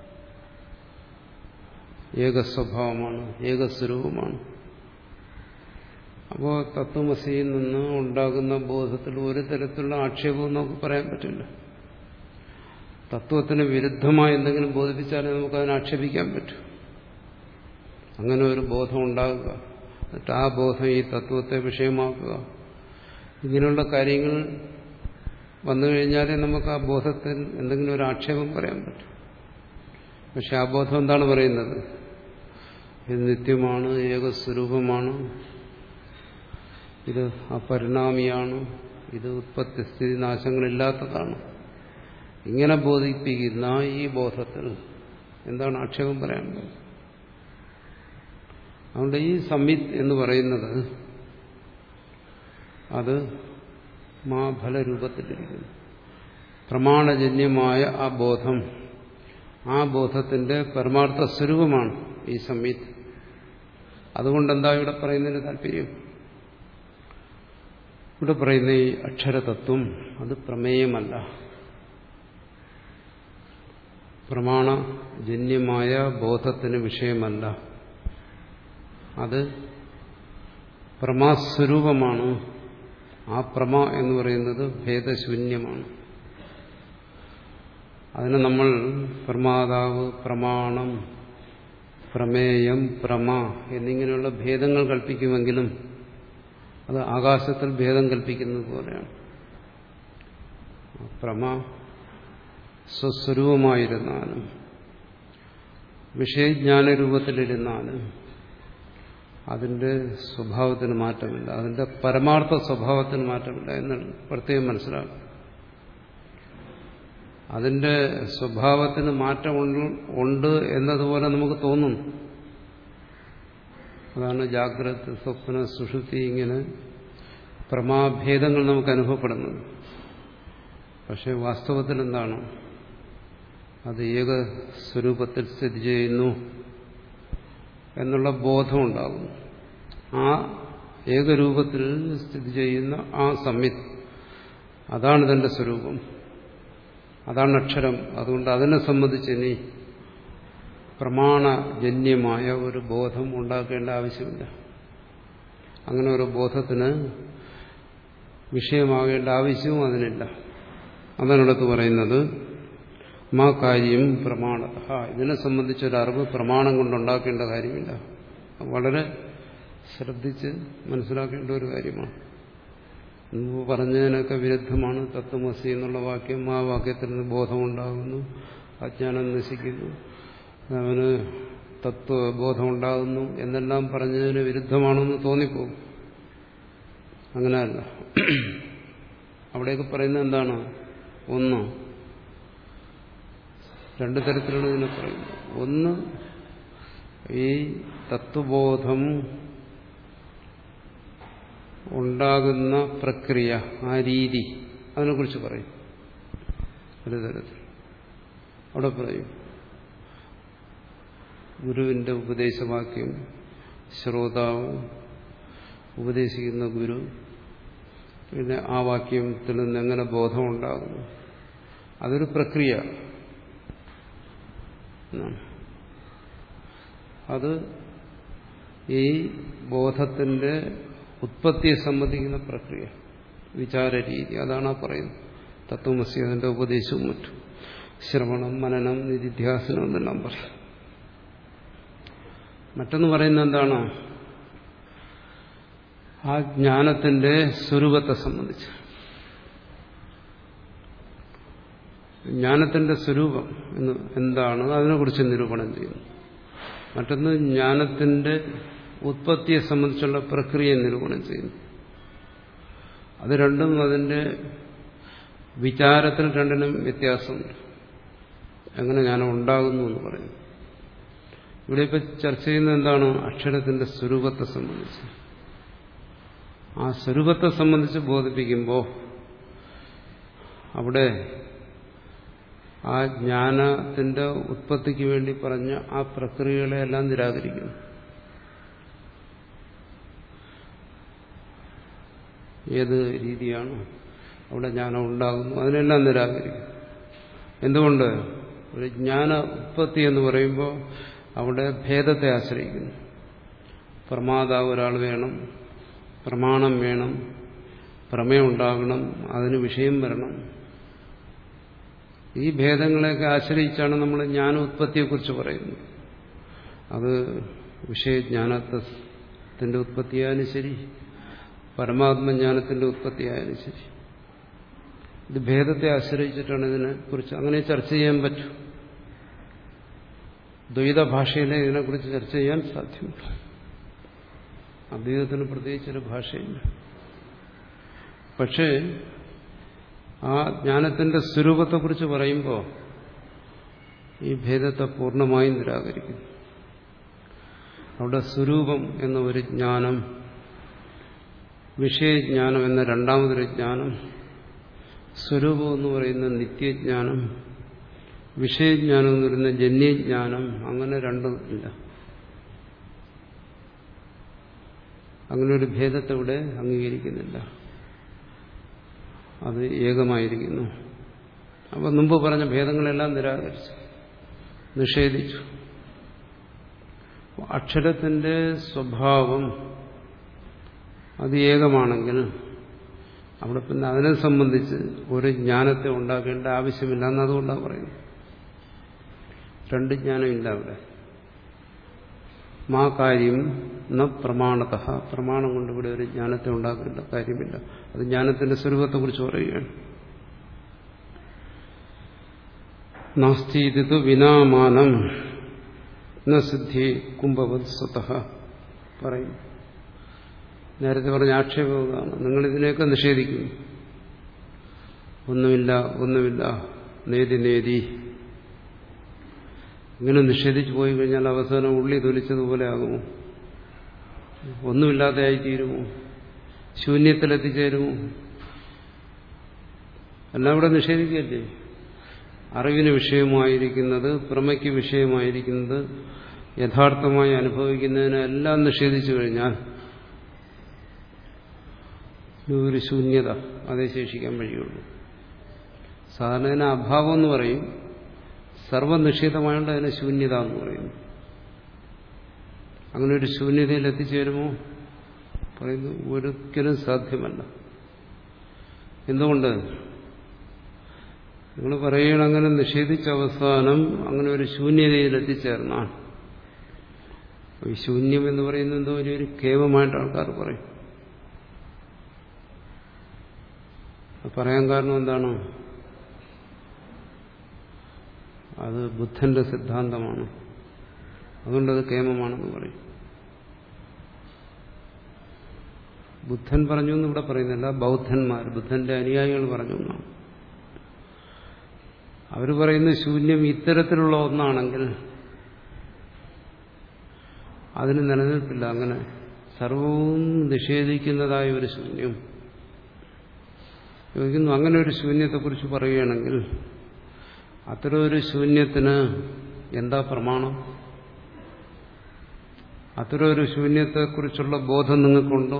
ഏകസ്വഭാവമാണ്, ഏകസ്വരൂപമാണ്. അപ്പോൾ തത്വമസിയിൽ നിന്ന് ഉണ്ടാകുന്ന ബോധത്തിൽ ഒരു തരത്തിലുള്ള ആക്ഷേപവും നമുക്ക് പറയാൻ പറ്റില്ല. തത്വത്തിന് വിരുദ്ധമായി എന്തെങ്കിലും ബോധിപ്പിച്ചാലേ നമുക്കതിനെ ആക്ഷേപിക്കാൻ പറ്റും. അങ്ങനെ ഒരു ബോധം ഉണ്ടാകുക, എന്നിട്ട് ആ ബോധം ഈ തത്വത്തെ വിഷയമാക്കുക, ഇങ്ങനെയുള്ള കാര്യങ്ങൾ വന്നു കഴിഞ്ഞാലേ നമുക്ക് ആ ബോധത്തിൽ എന്തെങ്കിലും ഒരു ആക്ഷേപം പറയാൻ പറ്റും. പക്ഷെ ആ ബോധം എന്താണ് പറയുന്നത്? ഇത് നിത്യമാണ്, ഏകസ്വരൂപമാണ്, ഇത് അപരിണാമിയാണ്, ഇത് ഉത്പത്തി സ്ഥിതി നാശങ്ങളില്ലാത്തതാണ്. ഇങ്ങനെ ബോധിപ്പിക്കുന്ന ഈ ബോധത്തിൽ എന്താണ് ആക്ഷേപം പറയാനുള്ളത്? അതുകൊണ്ട് ഈ സംവിത്ത് എന്ന് പറയുന്നത് അത് മാഫലരൂപത്തിലിരിക്കുന്നു. പ്രമാണജന്യമായ ആ ബോധം, ആ ബോധത്തിന്റെ പരമാർത്ഥ സ്വരൂപമാണ് ഈ സംവിത്ത്. അതുകൊണ്ടെന്താ ഇവിടെ പറയുന്നതിന് താല്പര്യം? ഇവിടെ പറയുന്ന ഈ അക്ഷരതത്വം അത് പ്രമേയമല്ല, പ്രമാണജന്യമായ ബോധത്തിന് വിഷയമല്ല. അത് പ്രമാസ്വരൂപമാണ്. ആ പ്രമ എന്ന് പറയുന്നത് ഭേദശൂന്യമാണ്. അതിന് നമ്മൾ പ്രമാതാവ്, പ്രമാണം, പ്രമേയം, പ്രമ എന്നിങ്ങനെയുള്ള ഭേദങ്ങൾ കൽപ്പിക്കുമെങ്കിലും അത് ആകാശത്തിൽ ഭേദം കൽപ്പിക്കുന്നത് പോലെയാണ്. പ്രമ സ്വസ്വരൂപമായിരുന്നാലും വിഷയജ്ഞാനരൂപത്തിലിരുന്നാലും അതിന്റെ സ്വഭാവത്തിന് മാറ്റമില്ല, അതിന്റെ പരമാർത്ഥ സ്വഭാവത്തിന് മാറ്റമില്ല എന്ന് പ്രത്യേകം മനസ്സിലാക്കും. അതിന്റെ സ്വഭാവത്തിന് മാറ്റം ഉണ്ട് എന്നതുപോലെ നമുക്ക് തോന്നുന്നു. അതാണ് ജാഗ്രത, സ്വപ്ന, സുഷുപ്തി ഇങ്ങനെ പ്രമാഭേദങ്ങൾ നമുക്ക് അനുഭവപ്പെടുന്നത്. പക്ഷെ വാസ്തവത്തിൽ എന്താണ്? അത് ഏക സ്വരൂപത്തിൽ സ്ഥിതി ചെയ്യുന്നു എന്നുള്ള ബോധമുണ്ടാകുന്നു. ആ ഏകരൂപത്തിൽ സ്ഥിതി ചെയ്യുന്ന ആ സംവിത്ത് അതാണ് തന്റെ സ്വരൂപം, അതാണ് അക്ഷരം. അതുകൊണ്ട് അതിനെ സംബന്ധിച്ച് ഇനി പ്രമാണജന്യമായ ഒരു ബോധം ഉണ്ടാക്കേണ്ട ആവശ്യമില്ല. അങ്ങനെ ഒരു ബോധത്തിന് വിഷയമാകേണ്ട ആവശ്യവും അതിനില്ല. അതാണിടത്ത് പറയുന്നത് മാ കാര്യം പ്രമാണ. ഇതിനെ സംബന്ധിച്ചൊരറിവ് പ്രമാണം കൊണ്ടുണ്ടാക്കേണ്ട കാര്യമില്ല. വളരെ ശ്രദ്ധിച്ച് മനസ്സിലാക്കേണ്ട ഒരു കാര്യമാണ്. മുമ്പ് പറഞ്ഞതിനൊക്കെ വിരുദ്ധമാണ് തത്വമസി എന്നുള്ള വാക്യം. ആ വാക്യത്തിൽ നിന്ന് ബോധമുണ്ടാകുന്നു, അജ്ഞാനം നശിക്കുന്നു, അവന് തത്വബോധമുണ്ടാകുന്നു എന്നെല്ലാം പറഞ്ഞതിന് വിരുദ്ധമാണെന്ന് തോന്നിപ്പോകും. അങ്ങനെയല്ല. അവിടെയൊക്കെ പറയുന്നത് എന്താണ്? ഒന്ന്, രണ്ടു തരത്തിലാണ് ഇതിനെ പറയുന്നത്. ഒന്ന്, ഈ തത്വബോധം ഉണ്ടാകുന്ന പ്രക്രിയ, ആ രീതി, അതിനെക്കുറിച്ച് പറയും ഒരു തരത്തിൽ. അവിടെ പറയും ഗുരുവിന്റെ ഉപദേശവാക്യം, ശ്രോതാവ്, ഉപദേശിക്കുന്ന ഗുരു, പിന്നെ ആ വാക്യത്തിൽ നിന്ന് എങ്ങനെ ബോധമുണ്ടാകുന്നു, അതൊരു പ്രക്രിയ. അത് ഈ ബോധത്തിന്റെ ഉത്പത്തിയെ സംബന്ധിക്കുന്ന പ്രക്രിയ, വിചാരരീതി, അതാണ് ആ പറയുന്നത്. തത്വമസി അതിന്റെ ഉപദേശവും മറ്റും, ശ്രവണം, മനനം, നിധിധ്യാസനം എന്നെല്ലാം പറയും. മറ്റൊന്ന് പറയുന്നത് എന്താണ്? ആ ജ്ഞാനത്തിന്റെ സ്വരൂപത്തെ സംബന്ധിച്ച്. ജ്ഞാനത്തിന്റെ സ്വരൂപം എന്ന് എന്താണ്, അതിനെക്കുറിച്ച് നിരൂപണം ചെയ്യുന്നു. മറ്റൊന്ന് ജ്ഞാനത്തിന്റെ ഉത്പത്തിയെ സംബന്ധിച്ചുള്ള പ്രക്രിയ നിരൂപണം ചെയ്യുന്നു. അത് രണ്ടും അതിന്റെ വിചാരത്തിൽ രണ്ടിനും വ്യത്യാസമുണ്ട്. എങ്ങനെ ജ്ഞാനം ഉണ്ടാകുന്നു എന്ന് പറയുന്നു. ഇവിടെ ഇപ്പം ചർച്ച ചെയ്യുന്നത് എന്താണ്? അക്ഷരത്തിന്റെ സ്വരൂപത്തെ സംബന്ധിച്ച്. ആ സ്വരൂപത്തെ സംബന്ധിച്ച് ബോധിപ്പിക്കുമ്പോൾ അവിടെ ആ ജ്ഞാനത്തിന്റെ ഉത്പത്തിക്ക് വേണ്ടി പറഞ്ഞ ആ പ്രക്രിയകളെല്ലാം നിരാകരിക്കുന്നു. ഏത് രീതിയാണ് അവിടെ ജ്ഞാനം ഉണ്ടാകുന്നു, അതിനെല്ലാം നിരാകരിക്കും. എന്തുകൊണ്ട്? ഒരു ജ്ഞാന ഉത്പത്തി എന്ന് പറയുമ്പോൾ അവിടെ ഭേദത്തെ ആശ്രയിക്കുന്നു. പ്രമാതാവ് ഒരാൾ വേണം, പ്രമാണം വേണം, പ്രമേയം ഉണ്ടാകണം, അതിന് വിഷയം വരണം. ഈ ഭേദങ്ങളെയൊക്കെ ആശ്രയിച്ചാണ് നമ്മൾ ജ്ഞാനോത്പത്തിയെക്കുറിച്ച് പറയുന്നത്. അത് വിഷയജ്ഞാനത്തിന്റെ ഉത്പത്തിയായാലും ശരി, പരമാത്മജ്ഞാനത്തിന്റെ ഉത്പത്തിയായാലും ശരി, ഇത് ഭേദത്തെ ആശ്രയിച്ചിട്ടാണ് ഇതിനെ കുറിച്ച് അങ്ങനെ ചർച്ച ചെയ്യാൻ പറ്റും. ദ്വൈത ഭാഷയിലെ ഇതിനെക്കുറിച്ച് ചർച്ച ചെയ്യാൻ സാധ്യമല്ല. അദ്വൈതത്തിന് പ്രത്യേകിച്ചൊരു ഭാഷയില്ല. പക്ഷേ ആ ജ്ഞാനത്തിന്റെ സ്വരൂപത്തെക്കുറിച്ച് പറയുമ്പോൾ ഈ ഭേദത്തെ പൂർണ്ണമായും നിരാകരിക്കുന്നു. അവിടെ സ്വരൂപം എന്ന ഒരു ജ്ഞാനം, വിഷയജ്ഞാനം എന്ന രണ്ടാമതൊരു ജ്ഞാനം, സ്വരൂപം എന്ന് പറയുന്ന നിത്യജ്ഞാനം, വിഷയജ്ഞാനം എന്ന് പറയുന്ന ജന്യജ്ഞാനം, അങ്ങനെ രണ്ടും ഇല്ല. അങ്ങനെ ഒരു ഭേദത്തെ ഇവിടെ അംഗീകരിക്കുന്നില്ല. അത് ഏകമായിരിക്കുന്നു. അപ്പം മുമ്പ് പറഞ്ഞ ഭേദങ്ങളെല്ലാം നിരാകരിച്ചു, നിഷേധിച്ചു. അക്ഷരത്തിന്റെ സ്വഭാവം അത് ഏകമാണെങ്കിൽ അവിടെ പിന്നെ അതിനെ സംബന്ധിച്ച് ഒരു ജ്ഞാനത്തെ ഉണ്ടാക്കേണ്ട ആവശ്യമില്ല എന്നതുകൊണ്ടാണ് പറയുന്നത്. രണ്ട് ജ്ഞാനമില്ല അവിടെ. മാ കാര്യം ന പ്രമാണത, പ്രമാണം കൊണ്ട് ഇവിടെ ഒരു ജ്ഞാനത്തെ ഉണ്ടാക്കേണ്ട കാര്യമില്ല. അത് ജ്ഞാനത്തിന്റെ സ്വരൂപത്തെക്കുറിച്ച് പറയുകയാണ്. നാസ്തി ഇത് വിനാമാനം ന സിദ്ധി കുംഭവത് സ്വതഃ പറയും. നേരത്തെ പറഞ്ഞ ആക്ഷേപമാണ്. നിങ്ങളിതിനെയൊക്കെ നിഷേധിക്കുന്നു. ഒന്നുമില്ല ഒന്നുമില്ല നേതി നേതി ഇങ്ങനെ നിഷേധിച്ചു പോയി കഴിഞ്ഞാൽ അവസാനം ഉള്ളി തൊലിച്ചതുപോലെ ആകുമോ? ഒന്നുമില്ലാതെയായിത്തീരുമോ? ശൂന്യത്തിലെത്തിച്ചേരുമോ? എല്ലാം ഇവിടെ നിഷേധിക്കുകയല്ലേ. അറിവിന് വിഷയമായിരിക്കുന്നത്, പ്രമയ്ക്ക് വിഷയമായിരിക്കുന്നത് യഥാർത്ഥമായി അനുഭവിക്കുന്നതിനെല്ലാം നിഷേധിച്ചു കഴിഞ്ഞാൽ ഒരു ശൂന്യത അതേ ശേഷിക്കാൻ വഴിയുള്ളൂ. സാധാരണ അതിനെ അഭാവം എന്ന് പറയും, സർവനിഷേധമായതുകൊണ്ട് അതിനെ ശൂന്യത എന്ന് പറയുന്നു. അങ്ങനെ ഒരു ശൂന്യതയിൽ എത്തിച്ചേരുമോ? പറയുന്നു ഒരിക്കലും സാധ്യമല്ല. എന്തുകൊണ്ട്? നിങ്ങൾ പറയണം അങ്ങനെ നിഷേധിച്ച അവസാനം അങ്ങനെ ഒരു ശൂന്യതയിൽ എത്തിച്ചേർന്നാൽ, ഈ ശൂന്യം എന്ന് പറയുന്നത് എന്തോ വലിയൊരു കേവമായിട്ട് ആൾക്കാർ പറയും. പറയാൻ കാരണം എന്താണ്? അത് ബുദ്ധന്റെ സിദ്ധാന്തമാണ്, അതുകൊണ്ടത് കേമമാണെന്ന് പറയും. ബുദ്ധൻ പറഞ്ഞു എന്ന് ഇവിടെ പറയുന്നില്ല, ബൗദ്ധന്മാർ, ബുദ്ധന്റെ അനുയായികൾ പറഞ്ഞു എന്നാണ്. അവർ പറയുന്ന ശൂന്യം ഇത്തരത്തിലുള്ള ഒന്നാണെങ്കിൽ അതിന് നിലനിൽപ്പില്ല. അങ്ങനെ സർവവും നിഷേധിക്കുന്നതായ ഒരു ശൂന്യം ചോദിക്കുന്നു. അങ്ങനെ ഒരു ശൂന്യത്തെക്കുറിച്ച് പറയുകയാണെങ്കിൽ അത്തരം ഒരു ശൂന്യത്തിന് എന്താ പ്രമാണം? അത്തരം ഒരു ശൂന്യത്തെക്കുറിച്ചുള്ള ബോധം നിങ്ങൾക്കുണ്ടോ?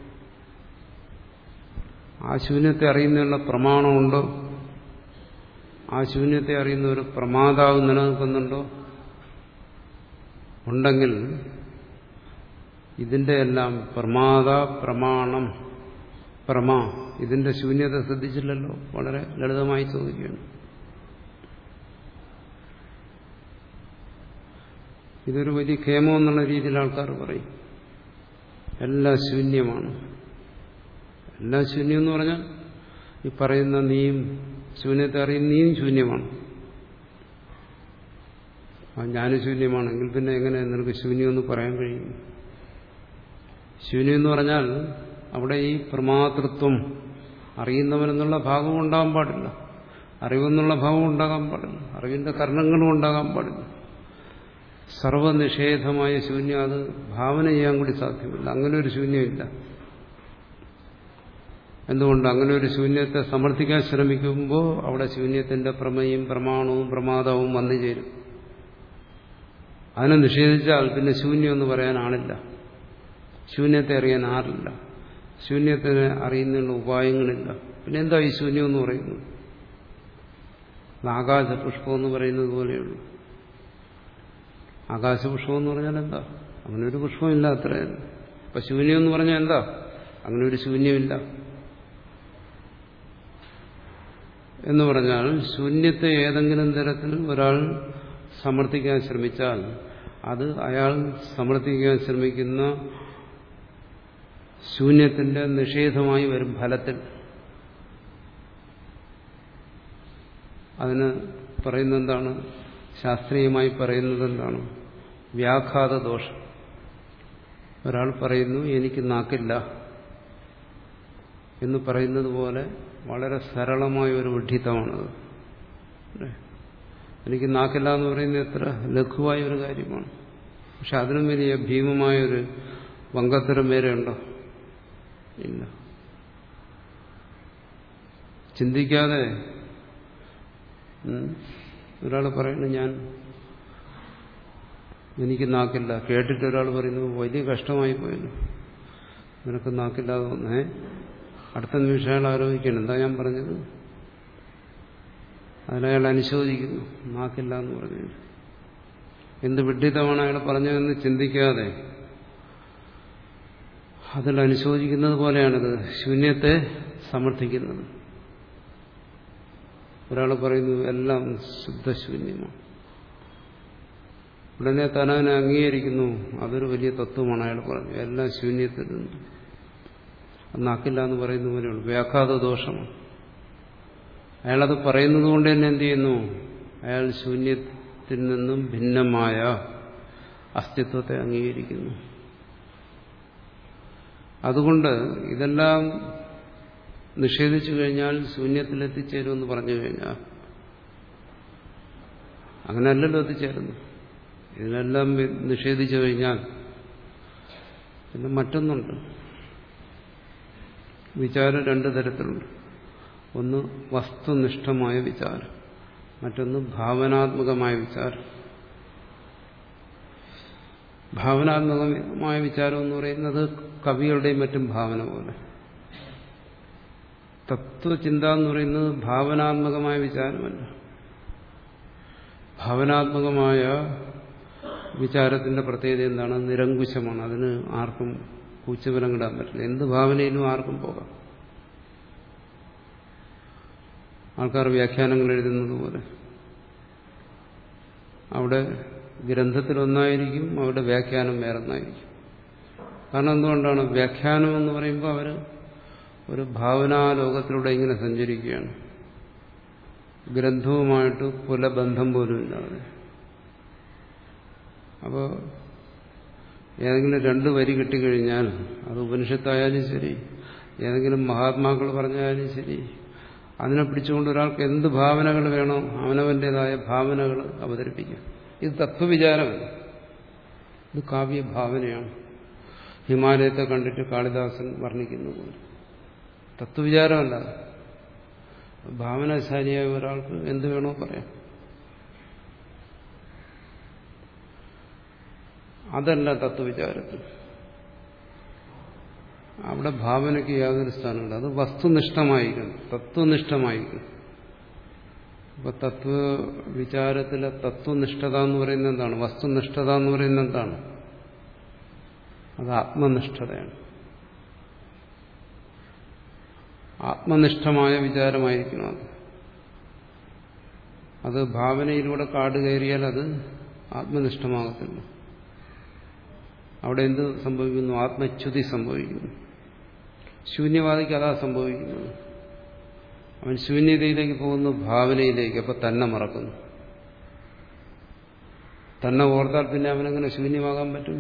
ആ ശൂന്യത്തെ അറിയുന്നതിനുള്ള പ്രമാണമുണ്ടോ? ആ ശൂന്യത്തെ അറിയുന്ന ഒരു പ്രമാതാവ് നിലനിൽക്കുന്നുണ്ടോ? ഉണ്ടെങ്കിൽ ഇതിന്റെ എല്ലാം പ്രമാദ, പ്രമാണം, പ്രമാ, ഇതിന്റെ ശൂന്യത ശ്രദ്ധിച്ചില്ലല്ലോ. വളരെ ലളിതമായി ചോദിക്കുകയാണ്. ഇതൊരു വലിയ ഖേമം എന്നുള്ള രീതിയിൽ ആൾക്കാർ പറയും എല്ലാം ശൂന്യമാണ്. എല്ലാം ശൂന്യം എന്ന് പറഞ്ഞാൽ ഈ പറയുന്ന നീയും ശൂന്യത്തെ അറിയുന്ന നീയും ശൂന്യമാണ്. ആ ഞാനും ശൂന്യമാണെങ്കിൽ പിന്നെ എങ്ങനെ നിനക്ക് ശൂന്യം എന്ന് പറയാൻ കഴിയും? ശൂന്യം എന്ന് പറഞ്ഞാൽ അവിടെ ഈ പ്രമാതൃത്വം, അറിയുന്നവനെന്നുള്ള ഭാവം ഉണ്ടാകാൻ പാടില്ല, അറിവെന്നുള്ള ഭാവം ഉണ്ടാകാൻ പാടില്ല, അറിവിന്റെ കർണങ്ങളും ഉണ്ടാകാൻ പാടില്ല. സർവനിഷേധമായ ശൂന്യം അത് ഭാവന ചെയ്യാൻ കൂടി സാധ്യമല്ല. അങ്ങനെ ഒരു ശൂന്യമില്ല. എന്തുകൊണ്ട്? അങ്ങനെ ഒരു ശൂന്യത്തെ സമർത്ഥിക്കാൻ ശ്രമിക്കുമ്പോൾ അവിടെ ശൂന്യത്തിന്റെ പ്രമേയും പ്രമാണവും പ്രമാദവും വന്നു ചേരും. അതിനെ നിഷേധിച്ചാൽ പിന്നെ ശൂന്യം എന്ന് പറയാനാണില്ല, ശൂന്യത്തെ അറിയാൻ ആറില്ല, ശൂന്യത്തിനെ അറിയുന്നതിനുള്ള ഉപായങ്ങളില്ല. പിന്നെ എന്താ ഈ ശൂന്യം എന്ന് പറയുന്നത്? ആകാശപുഷ്പം എന്ന് പറയുന്നത് പോലെയുള്ളൂ. ആകാശപുഷ്പം എന്ന് പറഞ്ഞാൽ എന്താ? അങ്ങനെ ഒരു പുഷ്പമില്ല, അത്രയല്ല. അപ്പൊ ശൂന്യം എന്ന് പറഞ്ഞാൽ എന്താ? അങ്ങനെ ഒരു ശൂന്യമില്ല എന്ന് പറഞ്ഞാൽ ശൂന്യത്തെ ഏതെങ്കിലും തരത്തിൽ ഒരാൾ സമർത്ഥിക്കാൻ ശ്രമിച്ചാൽ അത് അയാൾ സമർത്ഥിക്കാൻ ശ്രമിക്കുന്ന ശൂന്യത്തിന്റെ നിഷേധമായി വരും ഫലത്തിൽ. അതിന് പറയുന്നത് എന്താണ്? ശാസ്ത്രീയമായി പറയുന്നത് എന്താണ്? വ്യാഘാത ദോഷം. ഒരാൾ പറയുന്നു എനിക്ക് നാക്കില്ല എന്ന് പറയുന്നത് പോലെ വളരെ സരളമായ ഒരു വിഡ്ഢിത്തമാണത്. എനിക്ക് നാക്കില്ല എന്ന് പറയുന്നത് എത്ര ലഘുവായ ഒരു കാര്യമാണ്. പക്ഷെ അതിനും വലിയ ഭീമമായൊരു വങ്കത്തരം വേറെ ഉണ്ടോ? ഇല്ല. ചിന്തിക്കാതെ ഒരാൾ പറയുന്നു ഞാൻ എനിക്ക് നാക്കില്ല, കേട്ടിട്ട് ഒരാൾ പറയുന്നു വലിയ കഷ്ടമായി പോയല്ലോ, നിനക്ക് നാക്കില്ലാതെ വന്നേ. അടുത്ത നിമിഷം അയാൾ ആലോചിക്കണം എന്താ ഞാൻ പറഞ്ഞത്, അതിലയാൾ അനുശോചിക്കുന്നു നാക്കില്ല എന്ന് പറഞ്ഞു. എന്ത് വിഡ്ഢിത്തമാണ് അയാൾ പറഞ്ഞതെന്ന് ചിന്തിക്കാതെ അതിൽ അനുശോചിക്കുന്നത് പോലെയാണിത് ശൂന്യത്തെ സമർത്ഥിക്കുന്നത്. ഒരാൾ പറയുന്നു എല്ലാം ശുദ്ധശൂന്യമാണ്, ഉടനെ തനവനെ അംഗീകരിക്കുന്നു, അതൊരു വലിയ തത്വമാണ് അയാൾ പറഞ്ഞു. എല്ലാം ശൂന്യത്തിൽ നിന്ന് നാക്കില്ല എന്ന് പറയുന്ന പോലെയുള്ളൂ. വ്യാഘാത ദോഷമാണ്. അയാളത് പറയുന്നത് കൊണ്ട് തന്നെ എന്ത് ചെയ്യുന്നു? അയാൾ ശൂന്യത്തിൽ നിന്നും ഭിന്നമായ അസ്തിത്വത്തെ അംഗീകരിക്കുന്നു. അതുകൊണ്ട് ഇതെല്ലാം നിഷേധിച്ചു കഴിഞ്ഞാൽ ശൂന്യത്തിലെത്തിച്ചേരുമെന്ന് പറഞ്ഞു കഴിഞ്ഞാൽ അങ്ങനെയല്ലല്ലോ എത്തിച്ചേരുന്നു. ഇതിനെല്ലാം നിഷേധിച്ചു കഴിഞ്ഞാൽ പിന്നെ മറ്റൊന്നുണ്ട്. വിചാരം രണ്ടു തരത്തിലുണ്ട്. ഒന്ന് വസ്തുനിഷ്ഠമായ വിചാരം, മറ്റൊന്ന് ഭാവനാത്മകമായ വിചാരം. ഭാവനാത്മകമായ വിചാരം എന്ന് പറയുന്നത് കവികളുടെയും മറ്റും ഭാവന പോലെ. തത്വചിന്ത എന്ന് പറയുന്നത് ഭാവനാത്മകമായ വിചാരമല്ല. ഭാവനാത്മകമായ വിചാരത്തിന്റെ പ്രത്യേകത എന്താണ്? നിരങ്കുശമാണ്. അതിന് ആർക്കും കൂച്ചുബലം കിടാൻ പറ്റില്ല. എന്ത് ഭാവനയിലും ആർക്കും പോകാം. ആൾക്കാർ വ്യാഖ്യാനങ്ങൾ എഴുതുന്നത് പോലെ അവിടെ ഗ്രന്ഥത്തിലൊന്നായിരിക്കും, അവിടെ വ്യാഖ്യാനം വേറൊന്നായിരിക്കും. കാരണം എന്തുകൊണ്ടാണ്? വ്യാഖ്യാനം എന്ന് പറയുമ്പോൾ അവർ ഒരു ഭാവനാലോകത്തിലൂടെ ഇങ്ങനെ സഞ്ചരിക്കുകയാണ്. ഗ്രന്ഥവുമായിട്ട് കുലബന്ധം പോലും ഇല്ലാതെ. അപ്പോൾ ഏതെങ്കിലും രണ്ട് വരി കിട്ടിക്കഴിഞ്ഞാൽ അത് ഉപനിഷത്തായാലും ശരി, ഏതെങ്കിലും മഹാത്മാക്കൾ പറഞ്ഞാലും ശരി, അതിനെ പിടിച്ചുകൊണ്ട് ഒരാൾക്ക് എന്ത് ഭാവനകൾ വേണോ അവനവൻ്റെതായ ഭാവനകൾ അവതരിപ്പിക്കും. ഇത് തത്വവിചാരമല്ല, ഇത് കാവ്യഭാവനയാണ്. ഹിമാലയത്തെ കണ്ടിട്ട് കാളിദാസൻ വർണ്ണിക്കുന്നത് പോലെ തത്വവിചാരമല്ല. ഭാവനാശാലിയായ ഒരാൾക്ക് എന്ത് വേണോ പറയാം. അതല്ല തത്വവിചാരത്തിൽ. അവിടെ ഭാവനയ്ക്ക് യാതൊരു സ്ഥാനമില്ല. അത് വസ്തുനിഷ്ഠമായിരിക്കണം, തത്വനിഷ്ഠമായിരിക്കണം. അപ്പൊ തത്വവിചാരത്തിലെ തത്വനിഷ്ഠത എന്ന് പറയുന്നത് എന്താണ്? വസ്തുനിഷ്ഠത എന്ന് പറയുന്നത് എന്താണ്? അത് ആത്മനിഷ്ഠതയാണ്. ആത്മനിഷ്ഠമായ വിചാരമായിരിക്കണം അത്. അത് ഭാവനയിലൂടെ കാട് കയറിയാൽ അത് ആത്മനിഷ്ഠമാകത്തില്ല. അവിടെ എന്ത് സംഭവിക്കുന്നു? ആത്മച്യുതി സംഭവിക്കുന്നു. ശൂന്യവാദിക്ക് അതാ സംഭവിക്കുന്നത്. അവൻ ശൂന്യതയിലേക്ക് പോകുന്നു, ഭാവനയിലേക്ക്. അപ്പൊ തന്നെ മറക്കുന്നു. തന്നെ ഓർത്താൽ പിന്നെ അവനെങ്ങനെ ശൂന്യമാകാൻ പറ്റും?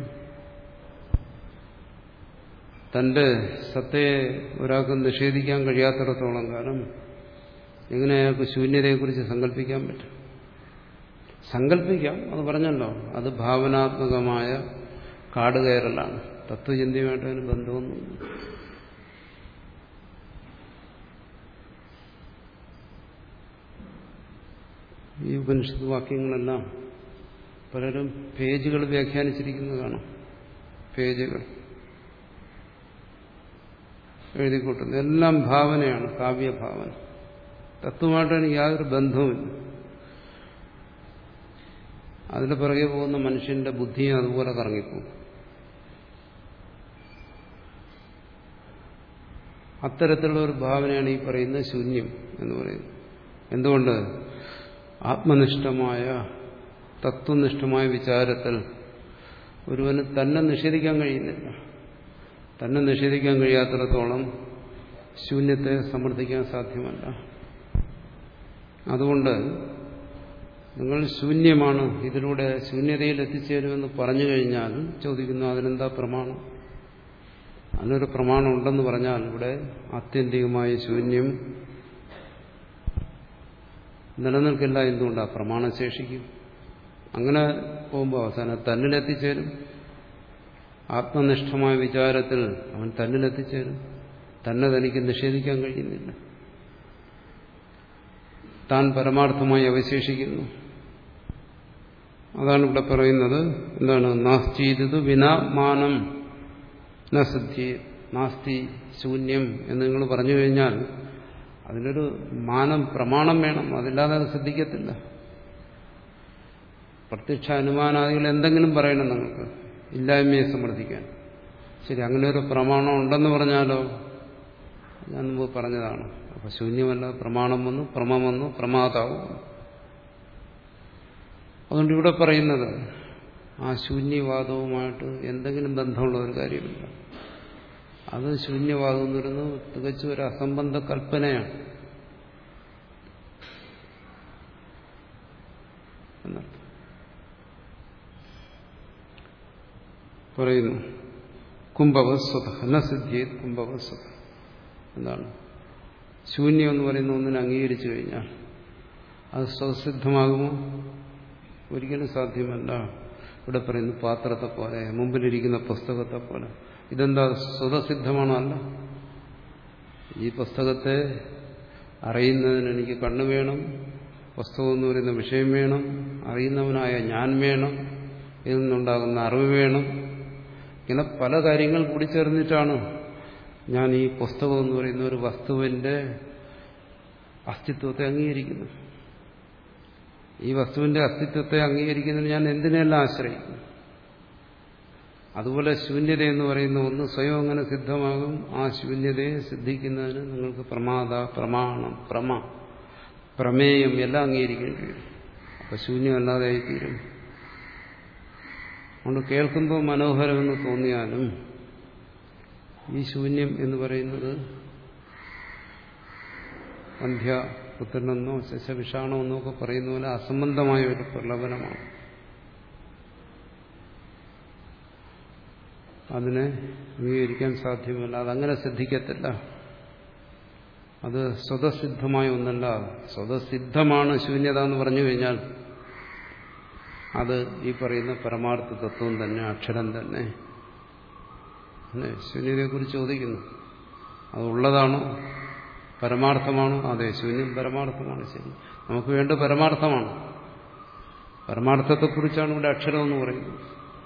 തന്റെ സത്തയെ ഒരാൾക്ക് നിഷേധിക്കാൻ കഴിയാത്തിടത്തോളം കാലം എങ്ങനെ അയാൾക്ക് ശൂന്യതയെക്കുറിച്ച് സങ്കല്പിക്കാൻ പറ്റും? സങ്കല്പിക്കാം, അത് പറഞ്ഞല്ലോ. അത് ഭാവനാത്മകമായ കാടുകയറലാണ്. തത്വചിന്തയുമായിട്ട് അതിന് ബന്ധമൊന്നുമില്ല. ഈ ഉപനിഷത്ത് വാക്യങ്ങളെല്ലാം പലരും പേജുകൾ വ്യാഖ്യാനിച്ചിരിക്കുന്നതാണ്. പേജുകൾ എഴുതിക്കൂട്ടുന്നത് എല്ലാം ഭാവനയാണ്, കാവ്യഭാവന. തത്വമായിട്ട് എനിക്ക് യാതൊരു ബന്ധവുമില്ല. അതിന്റെ പിറകെ പോകുന്ന മനുഷ്യന്റെ ബുദ്ധിയും അതുപോലെ കറങ്ങിപ്പോകും. അത്തരത്തിലുള്ള ഒരു ഭാവനയാണ് ഈ പറയുന്ന ശൂന്യം എന്ന് പറയുന്നത്. എന്തുകൊണ്ട്? ആത്മനിഷ്ഠമായ തത്വനിഷ്ഠമായ വിചാരത്തിൽ ഒരുവന് തന്നെ നിഷേധിക്കാൻ കഴിയുന്നില്ല. തന്നെ നിഷേധിക്കാൻ കഴിയാത്തിടത്തോളം ശൂന്യത്തെ സമർത്ഥിക്കാൻ സാധ്യമല്ല. അതുകൊണ്ട് നിങ്ങൾ ശൂന്യമാണ്, ഇതിലൂടെ ശൂന്യതയിൽ എത്തിച്ചേരുമെന്ന് പറഞ്ഞു കഴിഞ്ഞാൽ ചോദിക്കുന്നു, അതിനെന്താ പ്രമാണം? അതിനൊരു പ്രമാണം ഉണ്ടെന്ന് പറഞ്ഞാൽ ഇവിടെ ആത്യന്തികമായ ശൂന്യം നിലനിൽക്കില്ല. എന്തുകൊണ്ടാണ്? പ്രമാണം ശേഷിക്കും. അങ്ങനെ പോകുമ്പോൾ അവസാനം തന്നിലെത്തിച്ചേരും. ആത്മനിഷ്ഠമായ വിചാരത്തിൽ അവൻ തന്നിലെത്തിച്ചേരും. തന്നെ തനിക്ക് നിഷേധിക്കാൻ കഴിയുന്നില്ല. താൻ പരമാർത്ഥമായി അവശേഷിക്കുന്നു. അതാണ് ഇവിടെ പറയുന്നത്. എന്താണ്? നാസ്തീതു വിനാ മാനം ന സിദ്ധി. നാസ്തി, ശൂന്യം എന്ന് നിങ്ങൾ പറഞ്ഞു കഴിഞ്ഞാൽ അതിനൊരു മാനം, പ്രമാണം വേണം. അതില്ലാതെ അത് സിദ്ധിക്കത്തില്ല. പ്രത്യക്ഷ അനുമാനാദികൾ എന്തെങ്കിലും പറയണം നിങ്ങൾക്ക് ഇല്ലായ്മയെ സമർത്ഥിക്കാൻ. ശരി, അങ്ങനെ ഒരു പ്രമാണം ഉണ്ടെന്ന് പറഞ്ഞാലോ? ഞാൻ മുമ്പ് പറഞ്ഞതാണ്. അപ്പൊ ശൂന്യമല്ല, പ്രമാണം വന്നു, പ്രമം വന്നു, പ്രമാതാവും. അതുകൊണ്ട് ഇവിടെ പറയുന്നത് ആ ശൂന്യവാദവുമായിട്ട് എന്തെങ്കിലും ബന്ധമുള്ള ഒരു കാര്യമില്ല. അത് ശൂന്യവാദം എന്ന് പറയുന്നത് തികച്ചും ഒരു അസംബന്ധ കൽപ്പനയാണ് എന്നർത്ഥം. പറയുന്നു കുംഭവസ്വത ന സിദ്ധിയത് കുംഭവസ്വത. എന്താണ്? ശൂന്യം എന്ന് പറയുന്ന ഒന്നിനെ അംഗീകരിച്ചു കഴിഞ്ഞാൽ അത് സ്വസിദ്ധമാകുമോ? ഒരിക്കലും സാധ്യമല്ല. ഇവിടെ പറയുന്നു പാത്രത്തെ പോലെ, മുമ്പിലിരിക്കുന്ന പുസ്തകത്തെ പോലെ. ഇതെന്താ സ്വതസിദ്ധമാണോ? അല്ല. ഈ പുസ്തകത്തെ അറിയുന്നതിന് എനിക്ക് കണ്ണ് വേണം, വസ്തു എന്ന് പറയുന്ന വിഷയം വേണം, അറിയുന്നവനായ ഞാൻ വേണം, ഇതിൽ നിന്നുണ്ടാകുന്ന അറിവ് വേണം. ഇങ്ങനെ പല കാര്യങ്ങൾ കൂടി ചേർന്നിട്ടാണ് ഞാൻ ഈ പുസ്തകം എന്ന് പറയുന്ന ഒരു വസ്തുവിന്റെ അസ്തിത്വത്തെ അംഗീകരിക്കുന്നു. ഈ വസ്തുവിന്റെ അസ്തിത്വത്തെ അംഗീകരിക്കുന്നതിന് ഞാൻ എന്തിനെല്ലാം ആശ്രയിക്കുന്നു. അതുപോലെ ശൂന്യത എന്ന് പറയുന്ന ഒന്ന് സ്വയം അങ്ങനെ സിദ്ധമാകും. ആ ശൂന്യതയെ സിദ്ധിക്കുന്നതിന് നിങ്ങൾക്ക് പ്രമാദ, പ്രമാണം, പ്രമ, പ്രമേയം എല്ലാം അംഗീകരിക്കേണ്ടി വരും. അപ്പൊ ശൂന്യമല്ലാതെ ആയിത്തീരും. അതുകൊണ്ട് കേൾക്കുമ്പോൾ മനോഹരമെന്ന് തോന്നിയാലും ഈ ശൂന്യം എന്ന് പറയുന്നത് അന്ധ്യ പുത്രനെന്നോ ശശവിഷാണോ എന്നൊക്കെ പറയുന്ന പോലെ അസംബന്ധമായ ഒരു പ്രലോഭനമാണ്. അതിനെ അംഗീകരിക്കാൻ സാധ്യമല്ല. അതങ്ങനെ സിദ്ധിക്കത്തില്ല. അത് സ്വതസിദ്ധമായ ഒന്നല്ല. സ്വതസിദ്ധമാണ് ശൂന്യത എന്ന് പറഞ്ഞു കഴിഞ്ഞാൽ അത് ഈ പറയുന്ന പരമാർത്ഥ തത്വം തന്നെ, അക്ഷരം തന്നെ. ശൂന്യതയെക്കുറിച്ച് ചോദിക്കുന്നു, അത് ഉള്ളതാണോ, പരമാർത്ഥമാണോ? അതെ, ശൂന്യം പരമാർത്ഥമാണ്. ശരി, നമുക്ക് വേണ്ട പരമാർത്ഥമാണ്. പരമാർത്ഥത്തെക്കുറിച്ചാണ് ഇവിടെ അക്ഷരം എന്ന് പറയുന്നത്.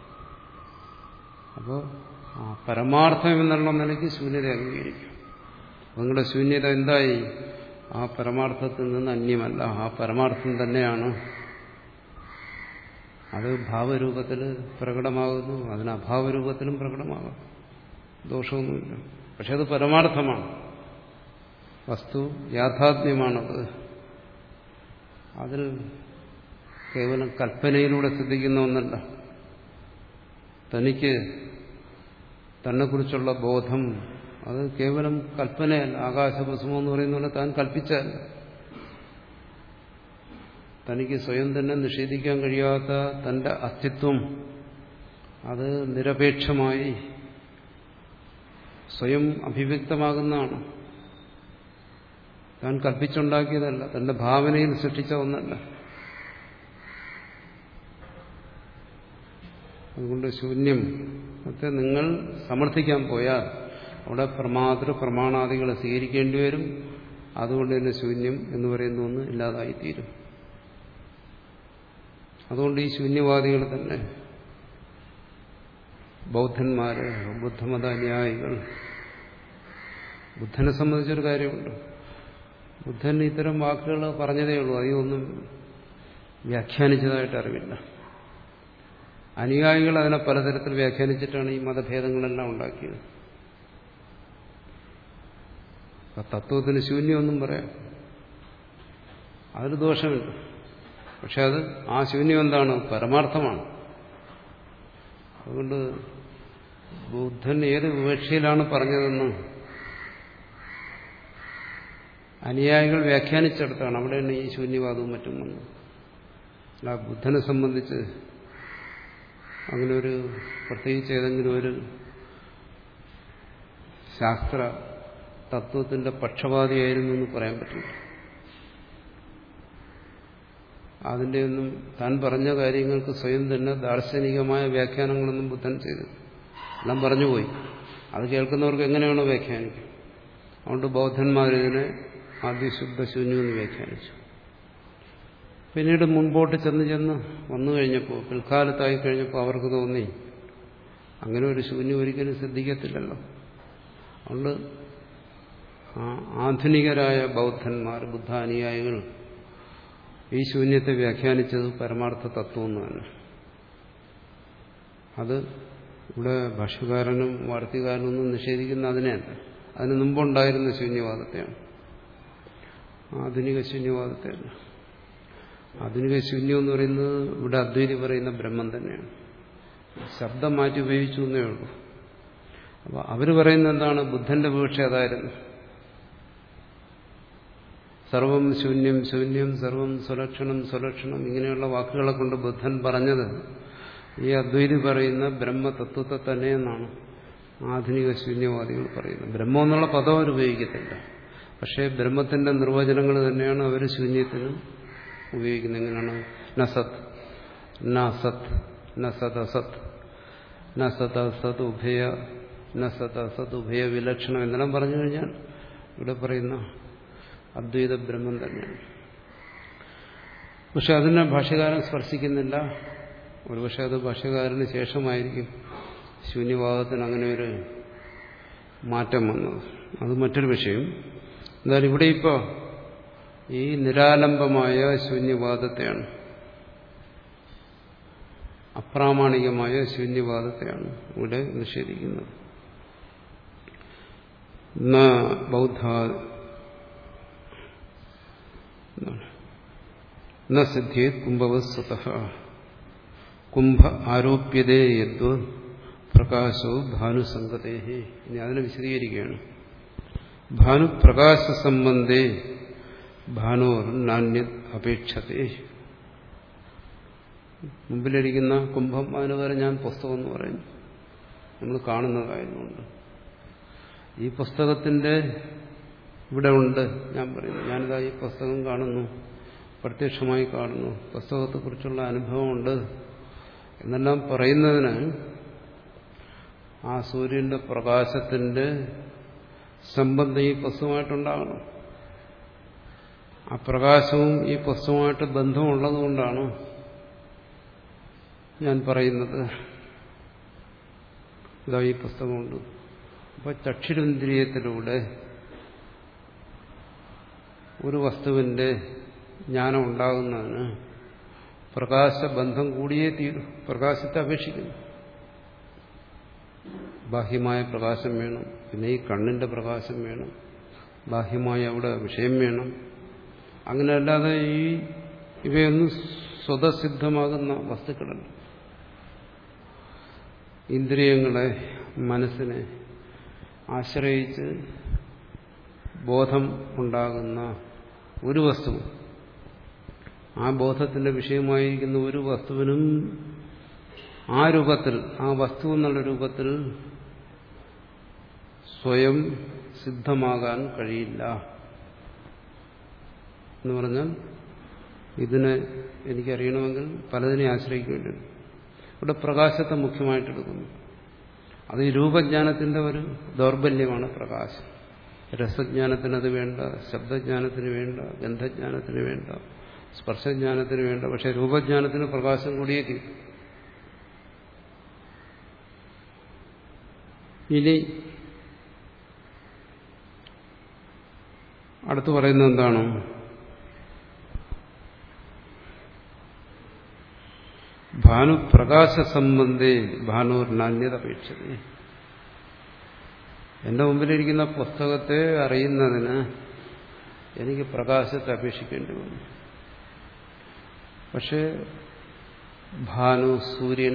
അപ്പോൾ ആ പരമാർത്ഥം എന്നുള്ള നിലയ്ക്ക് ശൂന്യത അംഗീകരിക്കും. നിങ്ങളുടെ ശൂന്യത എന്തായി? ആ പരമാർത്ഥത്തിൽ നിന്ന് അന്യമല്ല, ആ പരമാർത്ഥം തന്നെയാണ്. അത് ഭാവരൂപത്തിൽ പ്രകടമാകുന്നു, അതിന് അഭാവരൂപത്തിലും പ്രകടമാകും, ദോഷമൊന്നുമില്ല. പക്ഷെ അത് പരമാർത്ഥമാണ്, വസ്തു യാഥാത്മ്യമാണത്. അതിൽ കേവലം കൽപ്പനയിലൂടെ സിദ്ധിക്കുന്ന ഒന്നല്ല. തനിക്ക് തന്നെക്കുറിച്ചുള്ള ബോധം അത് കേവലം കൽപ്പനയല്ല. ആകാശകുസുമം എന്ന് പറയുന്ന പോലെ താൻ കൽപ്പിച്ചല്ല. തനിക്ക് സ്വയം തന്നെ നിഷേധിക്കാൻ കഴിയാത്ത തന്റെ അസ്തിത്വം അത് നിരപേക്ഷമായി സ്വയം അഭിവ്യക്തമാകുന്നതാണ്. താൻ കൽപ്പിച്ചുണ്ടാക്കിയതല്ല, തന്റെ ഭാവനയിൽ സൃഷ്ടിച്ച ഒന്നല്ല. അതുകൊണ്ട് ശൂന്യം ഒക്കെ നിങ്ങൾ സമർത്ഥിക്കാൻ പോയാൽ അവിടെ പ്രമാതൃ പ്രമാണാദികളെ സ്വീകരിക്കേണ്ടി വരും. അതുകൊണ്ട് തന്നെ ശൂന്യം എന്ന് പറയുന്ന ഒന്ന് ഇല്ലാതായിത്തീരും. അതുകൊണ്ട് ഈ ശൂന്യവാദികൾ തന്നെ, ബൗദ്ധന്മാര്, ബുദ്ധമത അനുയായികൾ, ബുദ്ധനെ സംബന്ധിച്ചൊരു കാര്യമുണ്ട്. ബുദ്ധൻ ഇത്തരം വാക്കുകൾ പറഞ്ഞതേ ഉള്ളൂ, അതൊന്നും വ്യാഖ്യാനിച്ചതായിട്ട് അറിവില്ല. അനുയായികൾ അതിനെ പലതരത്തിൽ വ്യാഖ്യാനിച്ചിട്ടാണ് ഈ മതഭേദങ്ങളെല്ലാം ഉണ്ടാക്കിയത്. തത്വത്തിന് ശൂന്യമൊന്നും പറയാം, അതിൽ ദോഷമില്ല. പക്ഷെ അത് ആ ശൂന്യം എന്താണ്? പരമാർത്ഥമാണ്. അതുകൊണ്ട് ബുദ്ധൻ ഏത് വിവക്ഷയിലാണ് പറഞ്ഞതെന്ന് അനുയായികൾ വ്യാഖ്യാനിച്ചെടുത്താണ് അവിടെയാണ് ഈ ശൂന്യവാദവും മറ്റും വന്നത്. അല്ല, ബുദ്ധനെ സംബന്ധിച്ച് അങ്ങനെ ഒരു പ്രത്യേകിച്ച് ഏതെങ്കിലും ഒരു ശാസ്ത്ര തത്വത്തിന്റെ പക്ഷപാതിയായിരുന്നു എന്ന് പറയാൻ പറ്റില്ല. അതിൻ്റെ ഒന്നും താൻ പറഞ്ഞ കാര്യങ്ങൾക്ക് സ്വയം തന്നെ ദാർശനികമായ വ്യാഖ്യാനങ്ങളൊന്നും ബുദ്ധൻ ചെയ്തു എല്ലാം പറഞ്ഞുപോയി. അത് കേൾക്കുന്നവർക്ക് എങ്ങനെയാണോ വ്യാഖ്യാനിക്കും. അതുകൊണ്ട് ബൗദ്ധന്മാരിതിനെ ആദ്യ ശുദ്ധശൂന്യം എന്ന് വ്യാഖ്യാനിച്ചു. പിന്നീട് മുൻപോട്ട് ചെന്ന് ചെന്ന് വന്നു കഴിഞ്ഞപ്പോൾ, പിൽക്കാലത്തായി കഴിഞ്ഞപ്പോൾ അവർക്ക് തോന്നി അങ്ങനെ ഒരു ശൂന്യം ഒരിക്കലും സിദ്ധിക്കത്തില്ലല്ലോ. അതുകൊണ്ട് ആധുനികരായ ബൗദ്ധന്മാർ, ബുദ്ധാനുയായികൾ ഈ ശൂന്യത്തെ വ്യാഖ്യാനിച്ചത് പരമാർത്ഥ തത്വം എന്ന് തന്നെ. അത് ഇവിടെ ഭാഷ്യകാരനും വാർത്തികാരനും ഒന്നും നിഷേധിക്കുന്ന അതിനെയല്ല, അതിന് മുമ്പുണ്ടായിരുന്ന ശൂന്യവാദത്തെയാണ്, ആധുനിക ശൂന്യവാദത്തെയല്ല. ആധുനിക ശൂന്യം എന്ന് പറയുന്നത് ഇവിടെ അദ്വൈതി പറയുന്ന ബ്രഹ്മം തന്നെയാണ്. ശബ്ദം മാറ്റി ഉപയോഗിച്ചു എന്നേ ഉള്ളൂ. അപ്പോൾ അവർ പറയുന്നത് എന്താണ്? ബുദ്ധന്റെ വീക്ഷ അതായിരുന്നു. സർവം ശൂന്യം ശൂന്യം, സർവം സ്വലക്ഷണം സ്വലക്ഷണം, ഇങ്ങനെയുള്ള വാക്കുകളെ കൊണ്ട് ബുദ്ധൻ പറഞ്ഞത് ഈ അദ്വൈതി പറയുന്ന ബ്രഹ്മതത്വത്തെ തന്നെയെന്നാണ് ആധുനിക ശൂന്യവാദികൾ പറയുന്നത്. ബ്രഹ്മം എന്നുള്ള പദം അവർ ഉപയോഗിക്കത്തില്ല. പക്ഷേ ബ്രഹ്മത്തിന്റെ നിർവചനങ്ങൾ തന്നെയാണ് അവർ ശൂന്യത്തിന് ഉപയോഗിക്കുന്നത്. എങ്ങനെയാണ്? നസത് നസത് നസത് അസത് നസത് അസത് ഉഭയ നസത് അസത് ഉഭയ വിലക്ഷണം എന്നെല്ലാം പറഞ്ഞു കഴിഞ്ഞാൽ ഇവിടെ പറയുന്ന അദ്വൈത ബ്രഹ്മം തന്നെയാണ്. പക്ഷെ അതിനെ ഭാഷ്യകാരൻ സ്പർശിക്കുന്നില്ല. ഒരുപക്ഷെ അത് ഭാഷ്യകാരന് ശേഷമായിരിക്കും ശൂന്യവാദത്തിന് അങ്ങനെ ഒരു മാറ്റം വന്നത്. അത് മറ്റൊരു വിഷയം. എന്തായാലും ഇവിടെ ഇപ്പോൾ ഈ നിരാലംബമായ ശൂന്യവാദത്തെയാണ്, അപ്രാമാണികമായ ശൂന്യവാദത്തെയാണ് ഇവിടെ നിഷേധിക്കുന്നത്. ബൗദ്ധ ന സിദ്ധ്യേത് കുംഭവത് സ്വതഃ കുംഭ ആരോപ്യതേ യദ്വ പ്രകാശോ ഭാനുസംഗതേഹി. ഇനി അതിനെ വിശദീകരിക്കുകയാണ്. ഭാനു പ്രകാശ സംബന്ധേ ഭാനോർ നാന്യത് അപേക്ഷതേ. മുമ്പിലിരിക്കുന്ന കുംഭം, അതിന് വരെ ഞാൻ പുസ്തകം എന്ന് പറയുന്നു, നമ്മൾ കാണുന്നതായതുകൊണ്ട്. ഈ പുസ്തകത്തിന്റെ ഇവിടെ ഉണ്ട് ഞാൻ പറയുന്നു, ഞാനിതാ ഈ പുസ്തകം കാണുന്നു, പ്രത്യക്ഷമായി കാണുന്നു, പുസ്തകത്തെക്കുറിച്ചുള്ള അനുഭവമുണ്ട് എന്നെല്ലാം പറയുന്നതിന് ആ സൂര്യന്റെ പ്രകാശത്തിന്റെ സംബന്ധം ഈ പുസ്തകമായിട്ടുണ്ടാകണം. ആ പ്രകാശവും ഈ പുസ്തകമായിട്ട് ബന്ധമുള്ളതുകൊണ്ടാണ് ഞാൻ പറയുന്നത് ഇതാ ഈ പുസ്തകമുണ്ട്. അപ്പോൾ ചക്ഷുരേന്ദ്രിയത്തിലൂടെ ഒരു വസ്തുവിന്റെ ജ്ഞാനം ഉണ്ടാകുന്നതിന് പ്രകാശബന്ധം കൂടിയേ തീരും. പ്രകാശത്തെ അപേക്ഷിക്കുന്നു. ബാഹ്യമായ പ്രകാശം വേണം, പിന്നെ ഈ കണ്ണിന്റെ പ്രകാശം വേണം, ബാഹ്യമായ അവിടെ വിഷയം വേണം. അങ്ങനെയല്ലാതെ ഈ ഇവയൊന്നും സ്വതസിദ്ധമാകുന്ന വസ്തുക്കളല്ല. ഇന്ദ്രിയങ്ങളെ, മനസ്സിനെ ആശ്രയിച്ച് ബോധം ഉണ്ടാകുന്ന ഒരു വസ്തുവും, ആ ബോധത്തിന്റെ വിഷയമായിരിക്കുന്ന ഒരു വസ്തുവിനും ആ രൂപത്തിൽ, ആ വസ്തു എന്നുള്ള രൂപത്തിൽ സ്വയം സിദ്ധമാകാൻ കഴിയില്ല. എന്ന് പറഞ്ഞാൽ ഇതിനെ എനിക്കറിയണമെങ്കിൽ പലതിനെ ആശ്രയിക്കേണ്ടി വരും. ഇവിടെ പ്രകാശത്തെ മുഖ്യമായിട്ടെടുക്കുന്നു. അത് ഈ രൂപജ്ഞാനത്തിന്റെ ഒരു ദൗർബല്യമാണ് പ്രകാശം. രസജ്ഞാനത്തിന് അത് വേണ്ട, ശബ്ദജ്ഞാനത്തിന് വേണ്ട, ഗന്ധജ്ഞാനത്തിന് വേണ്ട, സ്പർശജ്ഞാനത്തിന് വേണ്ട. പക്ഷെ രൂപജ്ഞാനത്തിന് പ്രകാശം കൂടിയേ തീരും. ഇനി അടുത്ത് പറയുന്നത് എന്താണ്? ഭാനു പ്രകാശ സംബന്ധേ ഭാനൂർ നാന്യത അപേക്ഷത. എന്റെ മുമ്പിലിരിക്കുന്ന പുസ്തകത്തെ അറിയുന്നതിന് എനിക്ക് പ്രകാശത്തെ അപേക്ഷിക്കേണ്ടി വന്നു. പക്ഷെ ഭാനു, സൂര്യൻ,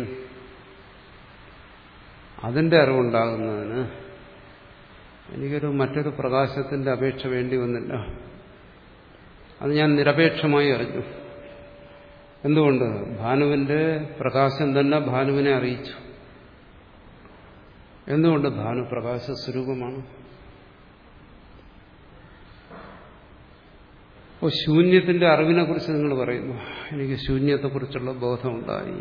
അതിന്റെ അറിവുണ്ടാകുന്നതിന് എനിക്കൊരു മറ്റൊരു പ്രകാശത്തിന്റെ അപേക്ഷ വേണ്ടി വന്നില്ല. അത് ഞാൻ നിരപേക്ഷമായി അറിഞ്ഞു. എന്തുകൊണ്ട്? ഭാനുവിന്റെ പ്രകാശം തന്നെ ഭാനുവിനെ അറിയിച്ചു. എന്തുകൊണ്ട്? ഭാനു പ്രകാശ സ്വരൂപമാണ്. അപ്പോൾ ശൂന്യത്തിന്റെ അറിവിനെ കുറിച്ച് നിങ്ങൾ പറയുന്നു, എനിക്ക് ശൂന്യത്തെക്കുറിച്ചുള്ള ബോധമുണ്ടായി.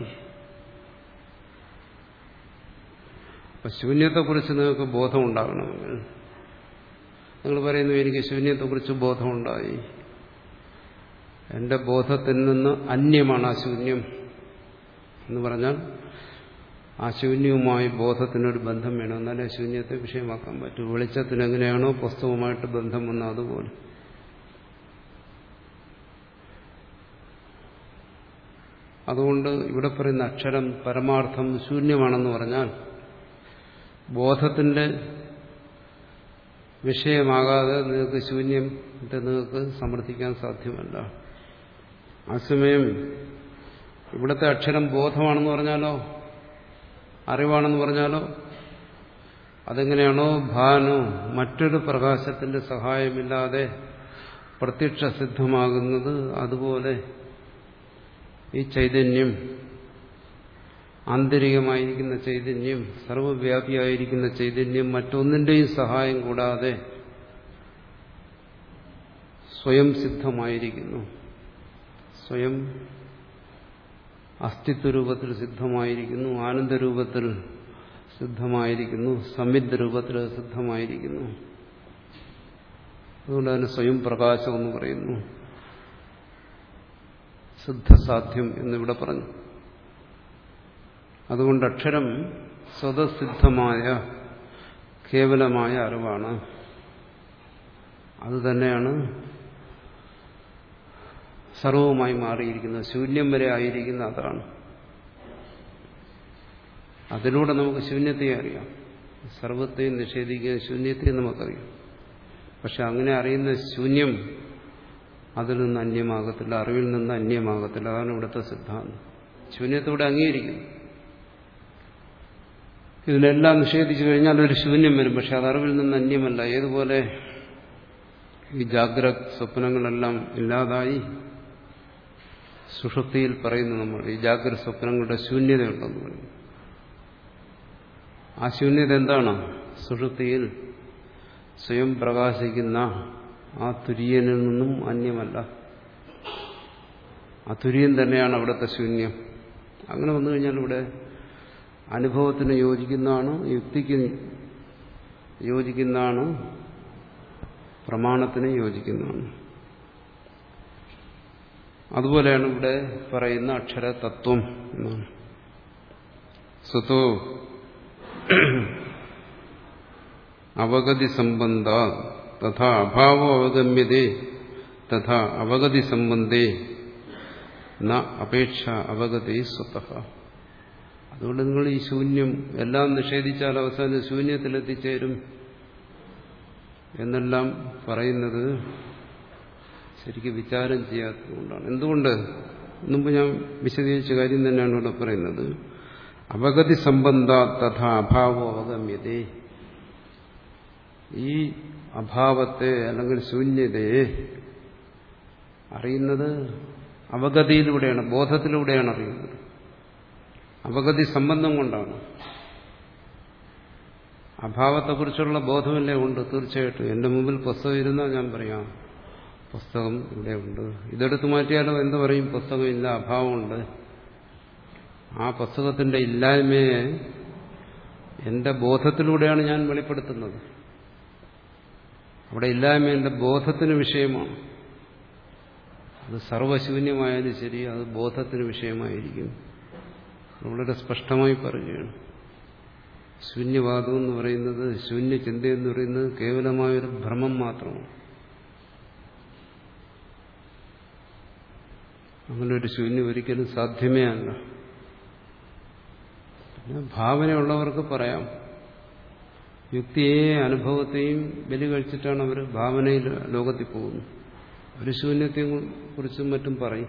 അപ്പൊ ശൂന്യത്തെക്കുറിച്ച് നിങ്ങൾക്ക് ബോധമുണ്ടാകണമെങ്കിൽ നിങ്ങൾ പറയുന്നു എനിക്ക് ശൂന്യത്തെക്കുറിച്ച് ബോധമുണ്ടായി, എന്റെ ബോധത്തിൽ നിന്ന് അന്യമാണ് ആ ശൂന്യം എന്ന് പറഞ്ഞാൽ ആ ശൂന്യവുമായി ബോധത്തിനൊരു ബന്ധം വേണം, എന്നാലേ ശൂന്യത്തെ വിഷയമാക്കാൻ പറ്റൂ. വെളിച്ചത്തിന് എങ്ങനെയാണോ പുസ്തകവുമായിട്ട് ബന്ധം വന്നത് അതുപോലെ. അതുകൊണ്ട് ഇവിടെ പറയുന്ന അക്ഷരം പരമാർത്ഥം ശൂന്യമാണെന്ന് പറഞ്ഞാൽ ബോധത്തിന്റെ വിഷയമാകാതെ നിങ്ങൾക്ക് ശൂന്യത്തെ നിങ്ങൾക്ക് സമർത്ഥിക്കാൻ സാധ്യമല്ല. ആ സമയം ഇവിടുത്തെ അക്ഷരം ബോധമാണെന്ന് പറഞ്ഞാലോ, അറിവാണെന്ന് പറഞ്ഞാലോ, അതെങ്ങനെയാണോ ഭാനു മറ്റൊരു പ്രകാശത്തിന്റെ സഹായമില്ലാതെ പ്രത്യക്ഷ സിദ്ധമാകുന്നത്, അതുപോലെ ഈ ചൈതന്യം, ആന്തരികമായിരിക്കുന്ന ചൈതന്യം, സർവവ്യാപിയായിരിക്കുന്ന ചൈതന്യം മറ്റൊന്നിന്റെയും സഹായം കൂടാതെ സ്വയം സിദ്ധമായിരിക്കുന്നു. സ്വയം അസ്തിത്വരൂപത്തിൽ സിദ്ധമായിരിക്കുന്നു, ആനന്ദരൂപത്തിൽ സിദ്ധമായിരിക്കുന്നു, സംവിദ്ധ രൂപത്തിൽ സിദ്ധമായിരിക്കുന്നു. അതുകൊണ്ട് അതിന് സ്വയം പ്രകാശം എന്ന് പറയുന്നു. സിദ്ധസാധ്യം എന്നിവിടെ പറഞ്ഞു. അതുകൊണ്ട് അക്ഷരം സ്വതസിദ്ധമായ കേവലമായ അറിവാണ്. അതുതന്നെയാണ് സർവവുമായി മാറിയിരിക്കുന്നത്. ശൂന്യം വരെ ആയിരിക്കുന്ന അതാണ്. അതിലൂടെ നമുക്ക് ശൂന്യത്തെ അറിയാം. സർവത്തെയും നിഷേധിക്കുന്ന ശൂന്യത്തെയും നമുക്കറിയാം. പക്ഷെ അങ്ങനെ അറിയുന്ന ശൂന്യം അതിൽ നിന്ന് അന്യമാകത്തില്ല, അറിവിൽ നിന്ന് അന്യമാകത്തില്ല. അതാണ് ഇവിടുത്തെ സിദ്ധാന്തം. ശൂന്യത്തോടെ അംഗീകരിക്കുന്നു. ഇതിനെല്ലാം നിഷേധിച്ചു കഴിഞ്ഞാൽ ഒരു ശൂന്യം വരും. പക്ഷെ അത് അറിവിൽ നിന്ന് അന്യമല്ല. ഏതുപോലെ ഈ ജാഗ്രത സ്വപ്നങ്ങളെല്ലാം ഇല്ലാതായി സുഷുപ്തിയിൽ പറയുന്നു നമ്മൾ ഈ ജാഗ്രത സ്വപ്നങ്ങളുടെ ശൂന്യതയുണ്ടെന്ന് പറയും. ആ ശൂന്യത എന്താണ്? സുഷുപ്തിയിൽ സ്വയം പ്രകാശിക്കുന്ന ആ തുര്യനിൽ നിന്നും അന്യമല്ല. ആ തുര്യൻ തന്നെയാണ് അവിടുത്തെ ശൂന്യം. അങ്ങനെ വന്നു കഴിഞ്ഞാൽ ഇവിടെ അനുഭവത്തിന് യോജിക്കുന്നതാണ്, യുക്തിക്ക് യോജിക്കുന്നതാണ്, പ്രമാണത്തിന് യോജിക്കുന്നതാണ്. അതുപോലെയാണ് ഇവിടെ പറയുന്ന അക്ഷരതത്വം എന്നാണ്. സ്വതോ അവഗതി സംബന്ധ തഥാ അഭാവോ അവഗമ്യതേ തഥാ അവഗതി സംബന്ധേ ന അപേക്ഷ അവഗതി സ്വതഃ. അതുകൊണ്ട് നിങ്ങൾ ഈ ശൂന്യം എല്ലാം നിഷേധിച്ചാൽ അവസാനം ശൂന്യത്തിലെത്തിച്ചേരും എന്നെല്ലാം പറയുന്നത് ശരിക്കും വിചാരം ചെയ്യാത്തതുകൊണ്ടാണ്. എന്തുകൊണ്ട്? മുമ്പ് ഞാൻ വിശദീകരിച്ച കാര്യം തന്നെയാണ് ഇവിടെ പറയുന്നത്. അവഗതി സംബന്ധ തഥാ അഭാവോ അവഗമ്യതേ. ഈ അഭാവത്തെ അല്ലെങ്കിൽ ശൂന്യതയെ അറിയുന്നത് അവഗതിയിലൂടെയാണ്, ബോധത്തിലൂടെയാണ് അറിയുന്നത്. അവഗതി സംബന്ധം കൊണ്ടാണ്. അഭാവത്തെക്കുറിച്ചുള്ള ബോധമല്ലേ ഉണ്ട്. തീർച്ചയായിട്ടും എന്റെ മുമ്പിൽ പുസ്തകം ഇരുന്നാൽ ഞാൻ പറയാം പുസ്തകം ഇവിടെ ഉണ്ട്. ഇതെടുത്തു മാറ്റിയാലോ എന്ത് പറയും? പുസ്തകം ഇല്ല, അഭാവമുണ്ട്. ആ പുസ്തകത്തിന്റെ ഇല്ലായ്മയെ എന്റെ ബോധത്തിലൂടെയാണ് ഞാൻ വെളിപ്പെടുത്തുന്നത്. അവിടെ ഇല്ലായ്മ എന്റെ ബോധത്തിന് വിഷയമാണ്. അത് സർവശൂന്യമായാലും ശരി, അത് ബോധത്തിന് വിഷയമായിരിക്കും. വളരെ സ്പഷ്ടമായി പറയുകയാണ്. ശൂന്യവാദം എന്ന് പറയുന്നത്, ശൂന്യചിന്ത എന്ന് പറയുന്നത് കേവലമായൊരു ഭ്രമം മാത്രമാണ്. അങ്ങനെ ഒരു ശൂന്യം ഒരിക്കലും സാധ്യമേ അല്ല. പിന്നെ ഭാവനയുള്ളവർക്ക് പറയാം. യുക്തിയെ അനുഭവത്തെയും ബലി കഴിച്ചിട്ടാണ് അവർ ഭാവനയിൽ ലോകത്തിൽ പോകുന്നത്. ഒരു ശൂന്യത്തെ കുറിച്ചും മറ്റും പറയും.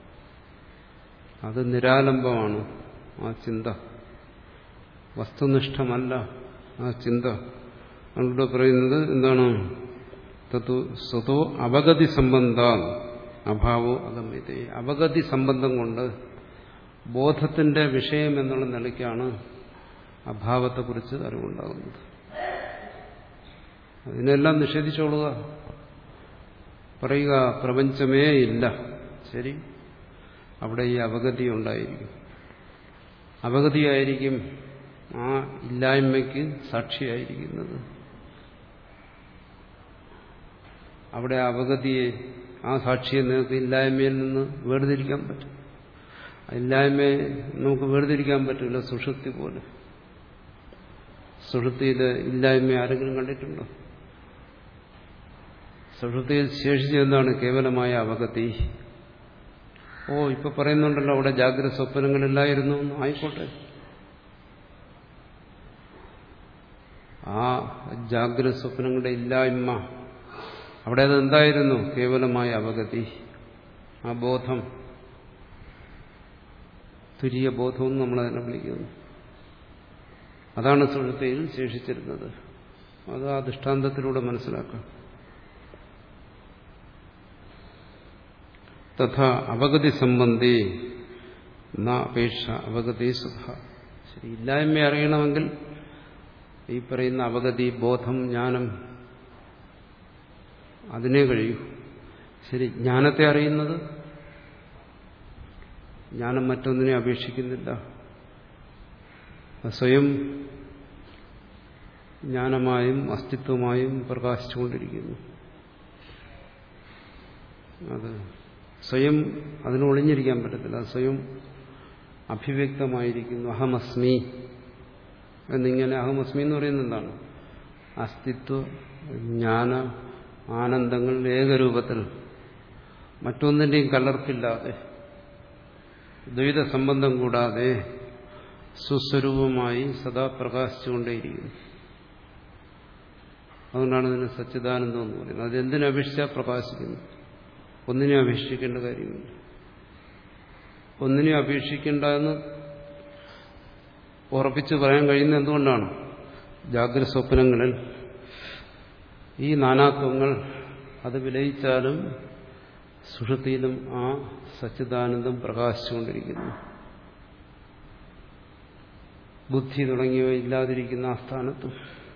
അത് നിരാലംബമാണ് ആ ചിന്ത, വസ്തുനിഷ്ഠമല്ല ആ ചിന്ത. അവിടെ പറയുന്നത് എന്താണ്? തത്വ സ്വതോ അവഗതി സംബന്ധ അഭാവോ അഗമ്യത. അവഗതി സംബന്ധം കൊണ്ട് ബോധത്തിന്റെ വിഷയം എന്നുള്ള നിലയ്ക്കാണ് അഭാവത്തെക്കുറിച്ച് അറിവുണ്ടാകുന്നത്. അതിനെല്ലാം നിഷേധിച്ചോളുക, പറയുക പ്രപഞ്ചമേ ഇല്ല. ശരി, അവിടെ ഈ അവഗതി ഉണ്ടായിരിക്കും. അവഗതിയായിരിക്കും ആ ഇല്ലായ്മയ്ക്ക് സാക്ഷിയായിരിക്കുന്നത്. അവിടെ അവഗതിയെ, ആ സാക്ഷിയെ നിങ്ങൾക്ക് ഇല്ലായ്മയിൽ നിന്ന് വേർതിരിക്കാൻ പറ്റും. ഇല്ലായ്മയെ നമുക്ക് വേർതിരിക്കാൻ പറ്റില്ല. സുഷുപ്തി പോലെ. സുഷുപ്തിയിൽ ഇല്ലായ്മ ആരെങ്കിലും കണ്ടിട്ടുണ്ടോ? സുഷുപ്തിയിൽ ശേഷിച്ചെന്താണ്? കേവലമായ അവഗതി. ഓ, ഇപ്പൊ പറയുന്നുണ്ടല്ലോ അവിടെ ജാഗ്രത സ്വപ്നങ്ങളില്ലായിരുന്നു. ആയിക്കോട്ടെ, ആ ജാഗ്രത സ്വപ്നങ്ങളുടെ ഇല്ലായ്മ അവിടെ അതെന്തായിരുന്നു? കേവലമായ അവഗതി. ആ ബോധം, തുര്യ ബോധമെന്ന് നമ്മളതിനെ വിളിക്കുന്നു. അതാണ് സുഷുപ്തിയിൽ ശേഷിച്ചിരുന്നത്. അത് ആ ദൃഷ്ടാന്തത്തിലൂടെ മനസ്സിലാക്കാം. തഥാ അവഗതി സംബന്ധി ന അപേക്ഷ അവഗതി സുഖ. ശരി, ഇല്ലായ്മ അറിയണമെങ്കിൽ ഈ പറയുന്ന അവഗതി, ബോധം, ജ്ഞാനം അതിനേ കഴിയൂ. ശരി, ജ്ഞാനത്തെ അറിയുന്നത്, ജ്ഞാനം മറ്റൊന്നിനെ അപേക്ഷിക്കുന്നില്ല. സ്വയം ജ്ഞാനമായും അസ്തിത്വമായും പ്രകാശിച്ചുകൊണ്ടിരിക്കുന്നു. അത് സ്വയം അതിന് ഒളിഞ്ഞിരിക്കാൻ പറ്റത്തില്ല. സ്വയം അഭിവ്യക്തമായിരിക്കുന്നു. അഹമസ്മി എന്നിങ്ങനെ. അഹമസ്മി എന്ന് പറയുന്നത് എന്താണ്? അസ്തിത്വ ജ്ഞാന ആനന്ദങ്ങൾ ഏകരൂപത്തിൽ മറ്റൊന്നിൻ്റെയും കലർപ്പില്ലാതെ ദ്വൈത സംബന്ധം കൂടാതെ സുസ്വരൂപമായി സദാ പ്രകാശിച്ചുകൊണ്ടേയിരിക്കുന്നു. അതുകൊണ്ടാണ് ഇതിന് സച്ചിദാനന്ദം എന്ന് പറയുന്നത്. അതെന്തിനപേക്ഷിച്ചാൽ പ്രകാശിക്കുന്നു? ഒന്നിനെ അപേക്ഷിക്കേണ്ട കാര്യമില്ല. ഒന്നിനെ അപേക്ഷിക്കേണ്ട എന്ന് ഉറപ്പിച്ച് പറയാൻ കഴിയുന്നത് എന്തുകൊണ്ടാണ്? ജാഗ്രത സ്വപ്നങ്ങളിൽ ഈ നാനാത്വങ്ങൾ അത് വിലയിച്ചാലും സുഷുപ്തിയിലും ആ സച്ചിദാനന്ദം പ്രകാശിച്ചുകൊണ്ടിരിക്കുന്നു. ബുദ്ധി തുടങ്ങിയവ ഇല്ലാതിരിക്കുന്ന ആ സ്ഥാനത്തും.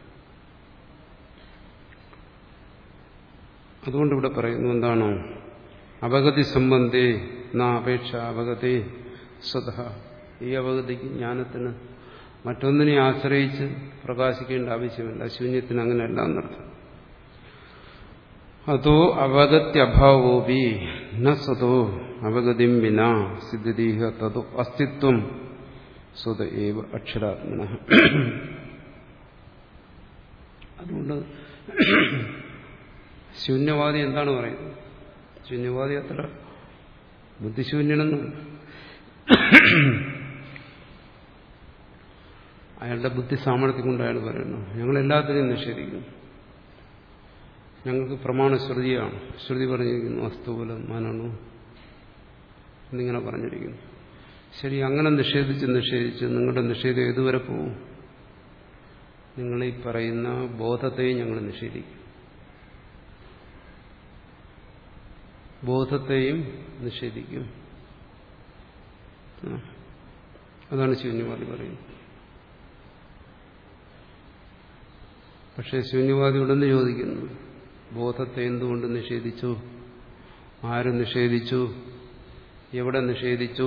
അതുകൊണ്ടിവിടെ പറയുന്നു എന്താണ്? അപഗതി സംബന്ധേ നാ അപേക്ഷ അപഗതി സ്വതഃ. ഈ അപഗതിക്ക് ജ്ഞാനത്തിന് മറ്റൊന്നിനെ ആശ്രയിച്ച് പ്രകാശിക്കേണ്ട ആവശ്യമില്ല. ശൂന്യത്തിന് അങ്ങനെയല്ല എന്നർത്ഥം. അതോ അവഗത്യഭാവോപി ന സ്വതോ അവഗതിം വിനാ സിദ്ധിഹ തതോ അസ്തിത്വം സ്വത ഏവ അക്ഷരാത്മന. അതുകൊണ്ട് ശൂന്യവാദി എന്താണ് പറയുന്നത്? ശൂന്യവാദി അത്ര ബുദ്ധിശൂന്യനെന്ന് അയാളുടെ ബുദ്ധി സാമർത്ഥ്യം കൊണ്ട് അയാൾ പറയുന്നു ഞങ്ങളെല്ലാത്തിനെയും നിഷേധിക്കുന്നു. ഞങ്ങൾക്ക് പ്രമാണശ്രുതിയാണ്. ശ്രുതി പറഞ്ഞിരിക്കുന്നു അസ്തുബലം മനണു എന്നിങ്ങനെ പറഞ്ഞിരിക്കുന്നു. ശരി, അങ്ങനെ നിഷേധിച്ച് നിഷേധിച്ച് നിങ്ങളുടെ നിഷേധം ഏതുവരെ പോവും? നിങ്ങളീ പറയുന്ന ബോധത്തെയും ഞങ്ങൾ നിഷേധിക്കും. ബോധത്തെയും നിഷേധിക്കും. അതാണ് ശൂന്യവാദി പറയുന്നത്. പക്ഷേ ശൂന്യവാദിയോടൊന്ന് ചോദിക്കുന്നു, ബോധത്തെ എന്തുകൊണ്ട് നിഷേധിച്ചു? ആര് നിഷേധിച്ചു? എവിടെ നിഷേധിച്ചു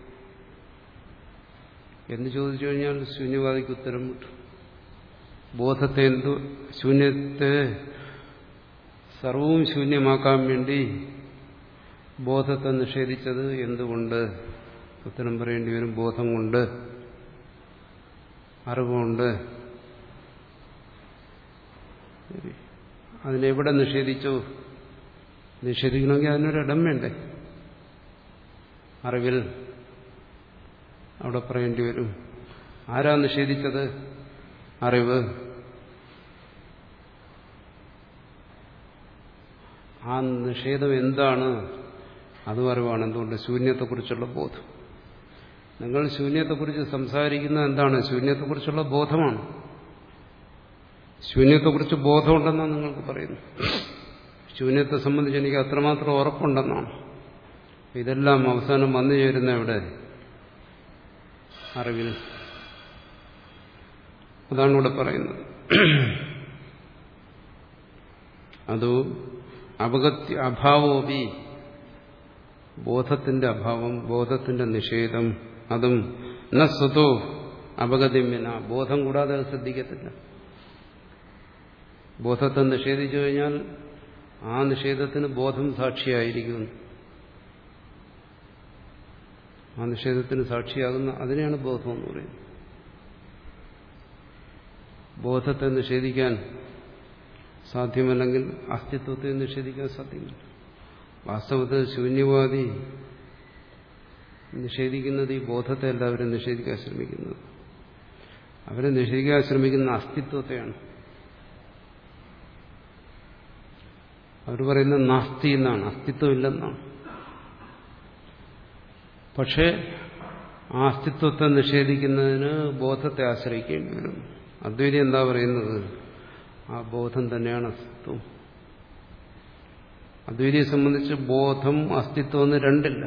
എന്ന് ചോദിച്ചു കഴിഞ്ഞാൽ ശൂന്യവാദിക്ക് ഉത്തരം കിട്ടും. ബോധത്തെ എന്തു ശൂന്യത്തെ സർവവും ശൂന്യമാക്കാൻ വേണ്ടി ബോധത്തെ നിഷേധിച്ചത് എന്തുകൊണ്ട്? ഉത്തരം പറയേണ്ടി വരും ബോധം കൊണ്ട്, അറിവുകൊണ്ട്. അതിനെവിടെ നിഷേധിച്ചു? നിഷേധിക്കണമെങ്കിൽ അതിനൊരിടം വേണ്ടേ? അറിവിൽ അവിടെ പറയേണ്ടി വരും. ആരാ നിഷേധിച്ചത്? അറിവ്. ആ നിഷേധം എന്താണ്? അതും അറിവാണ്. എന്തുകൊണ്ട്? ശൂന്യത്തെക്കുറിച്ചുള്ള ബോധം. നിങ്ങൾ ശൂന്യത്തെക്കുറിച്ച് സംസാരിക്കുന്നത് എന്താണ്? ശൂന്യത്തെക്കുറിച്ചുള്ള ബോധമാണ്. ശൂന്യത്തെക്കുറിച്ച് ബോധമുണ്ടെന്നാണ് നിങ്ങൾക്ക് പറയുന്നത്. ശൂന്യത്തെ സംബന്ധിച്ച് എനിക്ക് അത്രമാത്രം ഉറപ്പുണ്ടെന്നാണ്. ഇതെല്ലാം അവസാനം വന്നു ചേരുന്ന എവിടെ? അറിവിൽ. അതാണ് ഇവിടെ പറയുന്നത്. അതോ അപഗത്യ അഭാവോപി, ബോധത്തിന്റെ അഭാവം, ബോധത്തിന്റെ നിഷേധം, അതും ന സ്വതോ അപഗതിമിന, ബോധം കൂടാതെ അത് ശ്രദ്ധിക്കത്തില്ല. ബോധത്തെ നിഷേധിച്ചു കഴിഞ്ഞാൽ ആ നിഷേധത്തിന് ബോധം സാക്ഷിയായിരിക്കും. ആ നിഷേധത്തിന് സാക്ഷിയാകുന്ന അതിനെയാണ് ബോധം എന്ന് പറയുന്നത്. ബോധത്തെ നിഷേധിക്കാൻ സാധ്യമല്ലെങ്കിൽ അസ്തിത്വത്തെ നിഷേധിക്കാൻ സാധ്യമല്ല. വാസ്തവത്തിൽ ശൂന്യവാദി നിഷേധിക്കുന്നത് ഈ ബോധത്തെ അല്ല അവരെ നിഷേധിക്കാൻ ശ്രമിക്കുന്നത്. അവരെ നിഷേധിക്കാൻ ശ്രമിക്കുന്ന അസ്തിത്വത്തെയാണ്. അവർ പറയുന്നത് നാസ്തി എന്നാണ്, അസ്തിത്വമില്ലെന്നാണ്. പക്ഷേ ആ അസ്തിത്വത്തെ നിഷേധിക്കുന്നതിന് ബോധത്തെ ആശ്രയിക്കേണ്ടി വരും. അദ്വൈതി എന്താ പറയുന്നത്? ആ ബോധം തന്നെയാണ് അസ്തിത്വം. അദ്വൈതിയെ സംബന്ധിച്ച് ബോധം അസ്തിത്വം എന്ന് രണ്ടില്ല,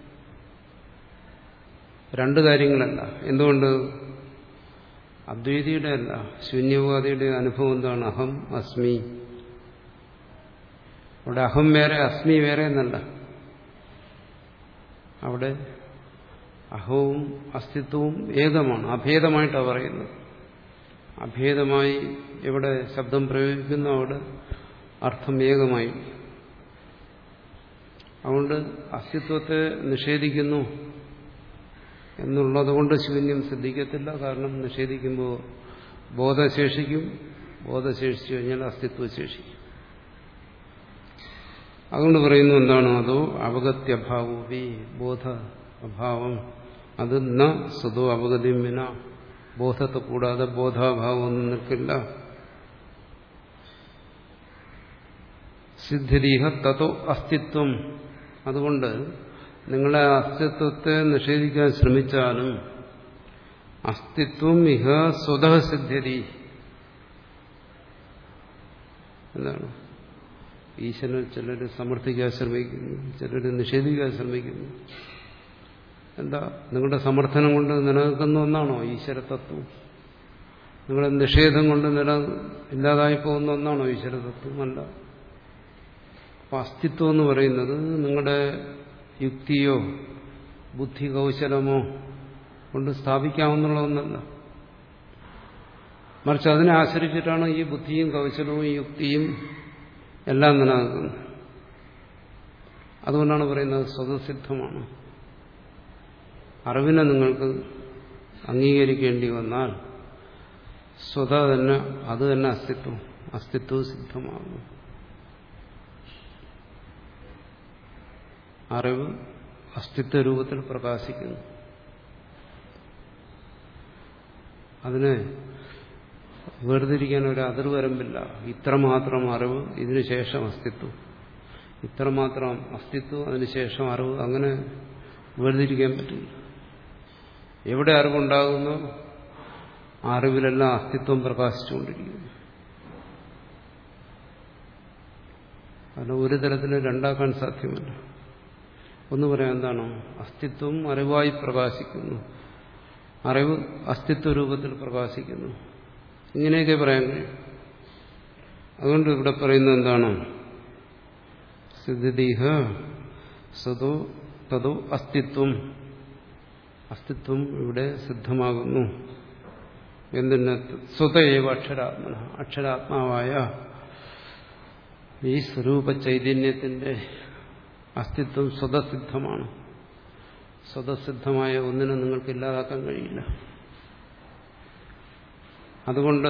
രണ്ട് കാര്യങ്ങളല്ല. എന്തുകൊണ്ട്? അദ്വൈതിയുടെ അല്ല, ശൂന്യവാദിയുടെ അനുഭവം എന്താണ്? അഹം അസ്മി. അവിടെ അഹം വേറെ അസ്മി വേറെ എന്നല്ല. അവിടെ അഹവും അസ്തിത്വവും ഏകമാണ്, അഭേദമായിട്ടാണ് പറയുന്നത്. അഭേദമായി എവിടെ ശബ്ദം പ്രയോഗിക്കുന്നു അവിടെ അർത്ഥം ഏകമായി. അതുകൊണ്ട് അസ്തിത്വത്തെ നിഷേധിക്കുന്നു എന്നുള്ളത് കൊണ്ട് ശൂന്യം സിദ്ധിക്കത്തില്ല. കാരണം നിഷേധിക്കുമ്പോൾ ബോധം ശേഷിക്കും. ബോധം ശേഷിച്ചു കഴിഞ്ഞാൽ അസ്തിത്വം ശേഷിക്കും. അതുകൊണ്ട് പറയുന്നു എന്താണ്? അതോ അവഗത്യഭാവി ബോധ അഭാവം അത് ന സ്വതോ അവഗതിയും വിന. ബോധത്തെ കൂടാതെ ബോധാഭാവം ഒന്നും നിൽക്കില്ല. സിദ്ധിരീഹ തതോ അസ്തിത്വം. അതുകൊണ്ട് നിങ്ങളെ അസ്തിത്വത്തെ നിഷേധിക്കാൻ ശ്രമിച്ചാലും അസ്തിത്വം ഇഹ സ്വതഃ സിദ്ധ്യതി. എന്താണ്? ഈശ്വരനെ ചിലർ സമർത്ഥിക്കാൻ ശ്രമിക്കുന്നു, ചിലർ നിഷേധിക്കാൻ ശ്രമിക്കുന്നു. എന്താ? നിങ്ങളുടെ സമർത്ഥനം കൊണ്ട് നിലനിൽക്കുന്ന ഒന്നാണോ ഈശ്വര തത്വം? നിങ്ങളുടെ നിഷേധം കൊണ്ട് നില ഇല്ലാതായി പോകുന്ന ഒന്നാണോ ഈശ്വര തത്വം? അല്ല. അപ്പൊ അസ്തിത്വം എന്ന് പറയുന്നത് നിങ്ങളുടെ യുക്തിയോ ബുദ്ധി കൗശലമോ കൊണ്ട് സ്ഥാപിക്കാവുന്നുള്ള ഒന്നല്ല. മറിച്ച് അതിനെ ആശ്രയിച്ചിട്ടാണ് ഈ ബുദ്ധിയും കൗശലവും ഈ യുക്തിയും എല്ലാം നിലനിൽക്കുന്നത്. അതുകൊണ്ടാണ് പറയുന്നത് സ്വതസിദ്ധമാണ്. അറിവിനെ നിങ്ങൾക്ക് അംഗീകരിക്കേണ്ടി വന്നാൽ സ്വത തന്നെ അത് തന്നെ അസ്തിത്വം അസ്തിത്വം സിദ്ധമാകുന്നു. അറിവ് അസ്തിത്വ രൂപത്തിൽ പ്രകാശിക്കുന്നു. അതിനെ വേർതിരിക്കാൻ ഒരു അതിർവരമ്പില്ല. ഇത്രമാത്രം അറിവ്, ഇതിനുശേഷം അസ്തിത്വം, ഇത്രമാത്രം അസ്തിത്വം, അതിനുശേഷം അറിവ്, അങ്ങനെ വേർതിരിക്കാൻ പറ്റില്ല. എവിടെ അറിവുണ്ടാകുന്നു ആ അറിവിലെല്ലാം അസ്തിത്വം പ്രകാശിച്ചുകൊണ്ടിരിക്കുന്നു. അത് ഒരു തരത്തിൽ രണ്ടാക്കാൻ സാധ്യമല്ല. ഒന്ന് പറയാൻ എന്താണ്? അസ്തിത്വം അറിവായി പ്രകാശിക്കുന്നു, അറിവ് അസ്തിത്വ രൂപത്തിൽ പ്രകാശിക്കുന്നു. ഇങ്ങനെയൊക്കെ പറയാൻ കഴിയും. അതുകൊണ്ട് ഇവിടെ പറയുന്നത് എന്താണ്? സിദ്ധിദീഹ സതോ തതോ അസ്തിത്വം. അസ്തിത്വം ഇവിടെ സിദ്ധമാകുന്നു. എന്തിന്? സ്വതയേവ അക്ഷരാത്മന. അക്ഷരാത്മാവായ ഈ സ്വരൂപ ചൈതന്യത്തിന്റെ അസ്തിത്വം സ്വതസിദ്ധമാണ്. സ്വതസിദ്ധമായ ഒന്നിനെ നിങ്ങൾക്ക് ഇല്ലാതാക്കാൻ കഴിയില്ല. അതുകൊണ്ട്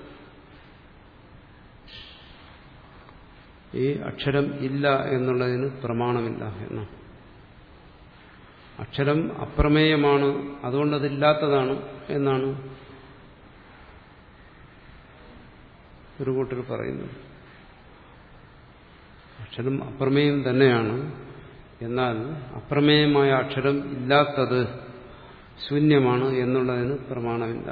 ഈ അക്ഷരം ഇല്ല എന്നുള്ളതിന് പ്രമാണമില്ല എന്നാണ്. അക്ഷരം അപ്രമേയമാണ്, അതുകൊണ്ടതില്ലാത്തതാണ് എന്നാണ് ഒരു കൂട്ടർ പറയുന്നത്. അക്ഷരം അപ്രമേയം തന്നെയാണ്, എന്നാൽ അപ്രമേയമായ അക്ഷരം ഇല്ലാത്തത് ശൂന്യമാണ് എന്നുള്ളതിന് പ്രമാണമില്ല.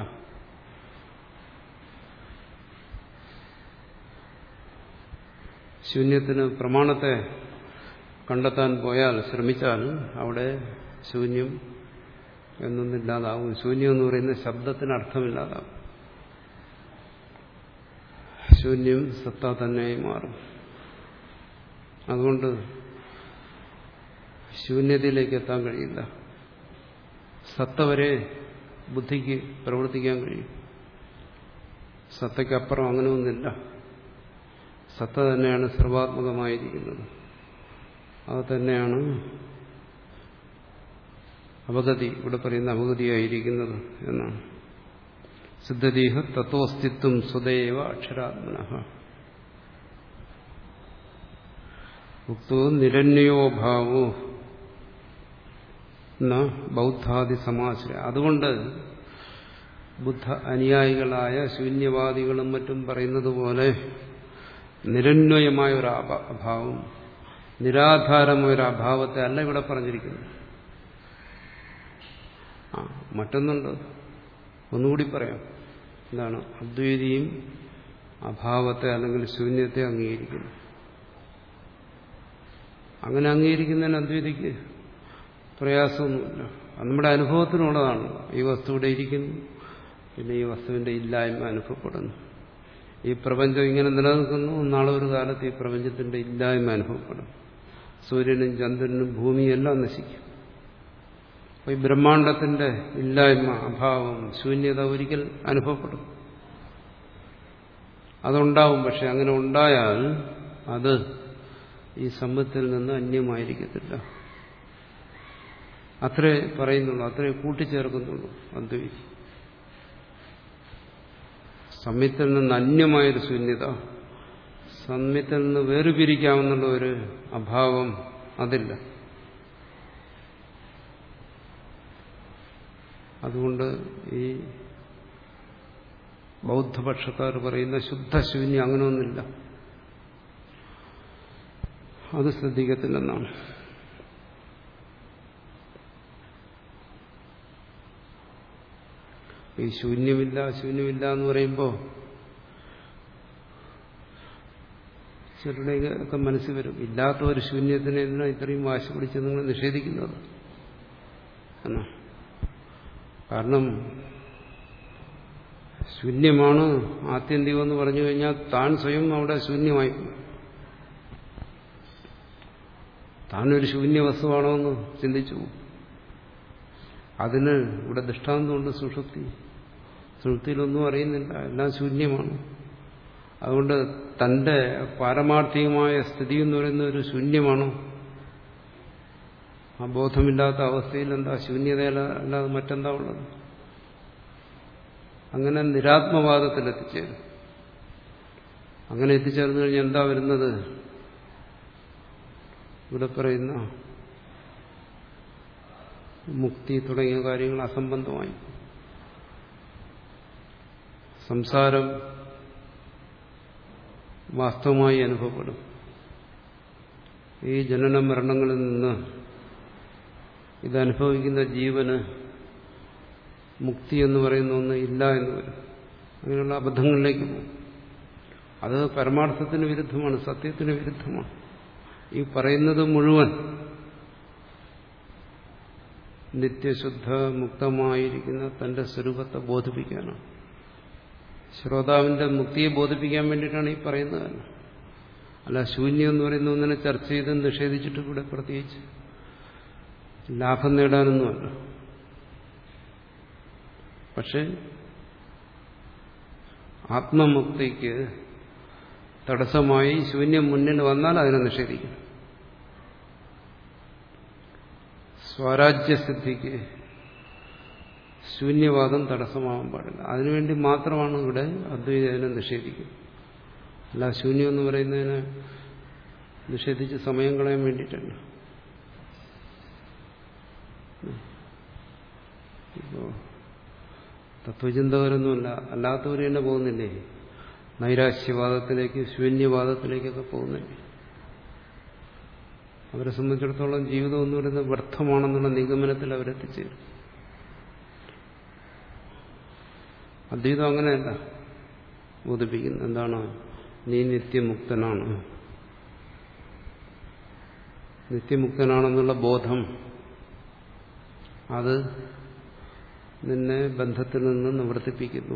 ശൂന്യത്തിന് പ്രമാണത്തെ കണ്ടെത്താൻ പോയാൽ, ശ്രമിച്ചാൽ അവിടെ ശൂന്യം എന്നൊന്നില്ലാതാവും. ശൂന്യം എന്ന് പറയുന്ന ശബ്ദത്തിന് അർത്ഥമില്ലാതാവും. ശൂന്യം സത്ത തന്നെ മാറും. അതുകൊണ്ട് ശൂന്യതയിലേക്ക് എത്താൻ കഴിയില്ല. സത്ത വരെ ബുദ്ധിക്ക് പ്രവർത്തിക്കാൻ കഴിയും. സത്തയ്ക്കപ്പുറം അങ്ങനെ ഒന്നില്ല. സത്ത തന്നെയാണ് സർവാത്മകമായിരിക്കുന്നത്. അത് തന്നെയാണ് അവഗതി, ഇവിടെ പറയുന്ന അവഗതിയായിരിക്കുന്നത് എന്നാണ്. സിദ്ധദീഹ തത്വസ്തിത്വം സ്വദേവ അക്ഷരാത്മനഃ. ഉക്തോ നിരന്യോഭാവോ ന ബൗദ്ധാദി സമാശ്രയ. അതുകൊണ്ട് ബുദ്ധ അനുയായികളായ ശൂന്യവാദികളും മറ്റും പറയുന്നത് പോലെ നിരന്വയമായ ഒരു അഭാവം, നിരാധാരമായ ഒരു അഭാവത്തെ അല്ല ഇവിടെ പറഞ്ഞിരിക്കുന്നത്. ആ മറ്റൊന്നുണ്ട്, ഒന്നുകൂടി പറയാം. എന്താണ്? അദ്വൈതിയും അഭാവത്തെ അല്ലെങ്കിൽ ശൂന്യത്തെ അംഗീകരിക്കുന്നു. അങ്ങനെ അംഗീകരിക്കുന്നതിന് അദ്വൈതിക്ക് പ്രയാസമൊന്നുമില്ല. അത് നമ്മുടെ അനുഭവത്തിനുള്ളതാണ്. ഈ വസ്തു ഇവിടെ ഇരിക്കുന്നു, പിന്നെ ഈ വസ്തുവിന്റെ ഇല്ലായ്മ അനുഭവപ്പെടുന്നു. ഈ പ്രപഞ്ചം ഇങ്ങനെ നിലനിൽക്കുന്നു, നാളെ ഒരു കാലത്ത് ഈ പ്രപഞ്ചത്തിന്റെ ഇല്ലായ്മ അനുഭവപ്പെടും. സൂര്യനും ചന്ദ്രനും ഭൂമിയും എല്ലാം നശിക്കും. അപ്പോൾ ഈ ബ്രഹ്മാണ്ടത്തിന്റെ ഇല്ലായ്മ, അഭാവം, ശൂന്യത ഒരിക്കൽ അനുഭവപ്പെടും. അതുണ്ടാവും. പക്ഷെ അങ്ങനെ ഉണ്ടായാൽ അത് ഈ സമ്പത്തിൽ നിന്ന് അന്യമായിരിക്കത്തില്ല. അത്രേ പറയുന്നുള്ളൂ, അത്രേ കൂട്ടിച്ചേർക്കുന്നുള്ളൂ അദ്വൈതി. സമ്യത്തിൽ നിന്ന് അന്യമായൊരു ശൂന്യത, സമ്യത്തിൽ നിന്ന് വേർപിരിക്കാമെന്നുള്ള ഒരു അഭാവം അതില്ല. അതുകൊണ്ട് ഈ ബൗദ്ധപക്ഷക്കാർ പറയുന്ന ശുദ്ധശൂന്യം അങ്ങനെയൊന്നുമില്ല, അത് ശ്രദ്ധിക്കത്തില്ലെന്നാണ്. ഈ ശൂന്യമില്ല ശൂന്യമില്ല എന്ന് പറയുമ്പോൾ ചിലരുടെയൊക്കെ മനസ്സിൽ വരും, ഇല്ലാത്ത ഒരു ശൂന്യത്തിനെ എന്തിനാ ഇത്രയും വാശി പിടിച്ച് നിങ്ങൾ നിഷേധിക്കുന്നത് എന്നാ. കാരണം ശൂന്യമാണ് ആത്യന്തികം എന്ന് പറഞ്ഞു കഴിഞ്ഞാൽ താൻ സ്വയം അവിടെ ശൂന്യമായി, താനൊരു ശൂന്യ വസ്തുവാണോ എന്ന് ചിന്തിച്ചു. അതിന് ഇവിടെ ദൃഷ്ടാന്തമുണ്ട്, സുഷുപ്തി. സുഷുപ്തിയിലൊന്നും അറിയുന്നില്ല, എല്ലാം ശൂന്യമാണ്. അതുകൊണ്ട് തന്റെ പാരമാർത്ഥികമായ സ്ഥിതി എന്ന് പറയുന്ന ഒരു ശൂന്യമാണോ? ആ ബോധമില്ലാത്ത അവസ്ഥയിൽ എന്താ ശൂന്യതയല്ലാതെ മറ്റെന്താ ഉള്ളത്? അങ്ങനെ നിരാത്മവാദത്തിൽ എത്തിച്ചേരും. അങ്ങനെ എത്തിച്ചേർന്നു കഴിഞ്ഞാൽ എന്താ വരുന്നത്? ഇവിടെ പറയുന്ന മുക്തി തുടങ്ങിയ കാര്യങ്ങൾ അസംബന്ധമായി. സംസാരം വാസ്തവമായി അനുഭവപ്പെടും. ഈ ജനന മരണങ്ങളിൽ നിന്ന് ഇതനുഭവിക്കുന്ന ജീവന് മുക്തി എന്ന് പറയുന്ന ഒന്ന് ഇല്ല എന്ന് വരും. അങ്ങനെയുള്ള അബദ്ധങ്ങളിലേക്ക് പോകും. അത് പരമാർത്ഥത്തിന് വിരുദ്ധമാണ്, സത്യത്തിന് വിരുദ്ധമാണ്. ഈ പറയുന്നത് മുഴുവൻ നിത്യശുദ്ധ മുക്തമായിരിക്കുന്ന തന്റെ സ്വരൂപത്തെ ബോധിപ്പിക്കാനാണ്. ശ്രോതാവിന്റെ മുക്തിയെ ബോധിപ്പിക്കാൻ വേണ്ടിയിട്ടാണ് ഈ പറയുന്നത്. അല്ല ശൂന്യം എന്ന് പറയുന്ന ഒന്നിനെ ചർച്ച ചെയ്ത് നിഷേധിച്ചിട്ട് ഇവിടെ പ്രത്യേകിച്ച് ലാഭം നേടാനൊന്നുമല്ല. പക്ഷെ ആത്മമുക്തിക്ക് തടസ്സമായി ശൂന്യം മുന്നിൽ വന്നാൽ അതിനെ നിഷേധിക്കും. സ്വരാജ്യസിദ്ധിക്ക് ശൂന്യവാദം തടസ്സമാകാൻ പാടില്ല. അതിനുവേണ്ടി മാത്രമാണ് ഇവിടെ അദ്വൈതനെ നിഷേധിക്കുന്നത്. അല്ല ശൂന്യം എന്ന് പറയുന്നതിനെ നിഷേധിച്ച് സമയം കളയാൻ വേണ്ടിയിട്ടല്ല. ഇപ്പോ തത്വചിന്തകരൊന്നുമല്ല, അല്ലാത്തവർ തന്നെ പോകുന്നില്ലേ നൈരാശ്യവാദത്തിലേക്ക്, ശൂന്യവാദത്തിലേക്കൊക്കെ പോകുന്നില്ലേ? അവരെ സംബന്ധിച്ചിടത്തോളം ജീവിതം എന്ന് പറയുന്നത് വ്യർത്ഥമാണെന്നുള്ള നിഗമനത്തിൽ അവരെത്തിച്ചേരും. അദ്വൈതം അങ്ങനെയല്ല ബോധിപ്പിക്കുന്നത്. എന്താണ്? നീ നിത്യമുക്തനാണ്, നിത്യമുക്തനാണെന്നുള്ള ബോധം അത് നിന്നെ ബന്ധത്തിൽ നിന്ന് നിവർത്തിപ്പിക്കുന്നു,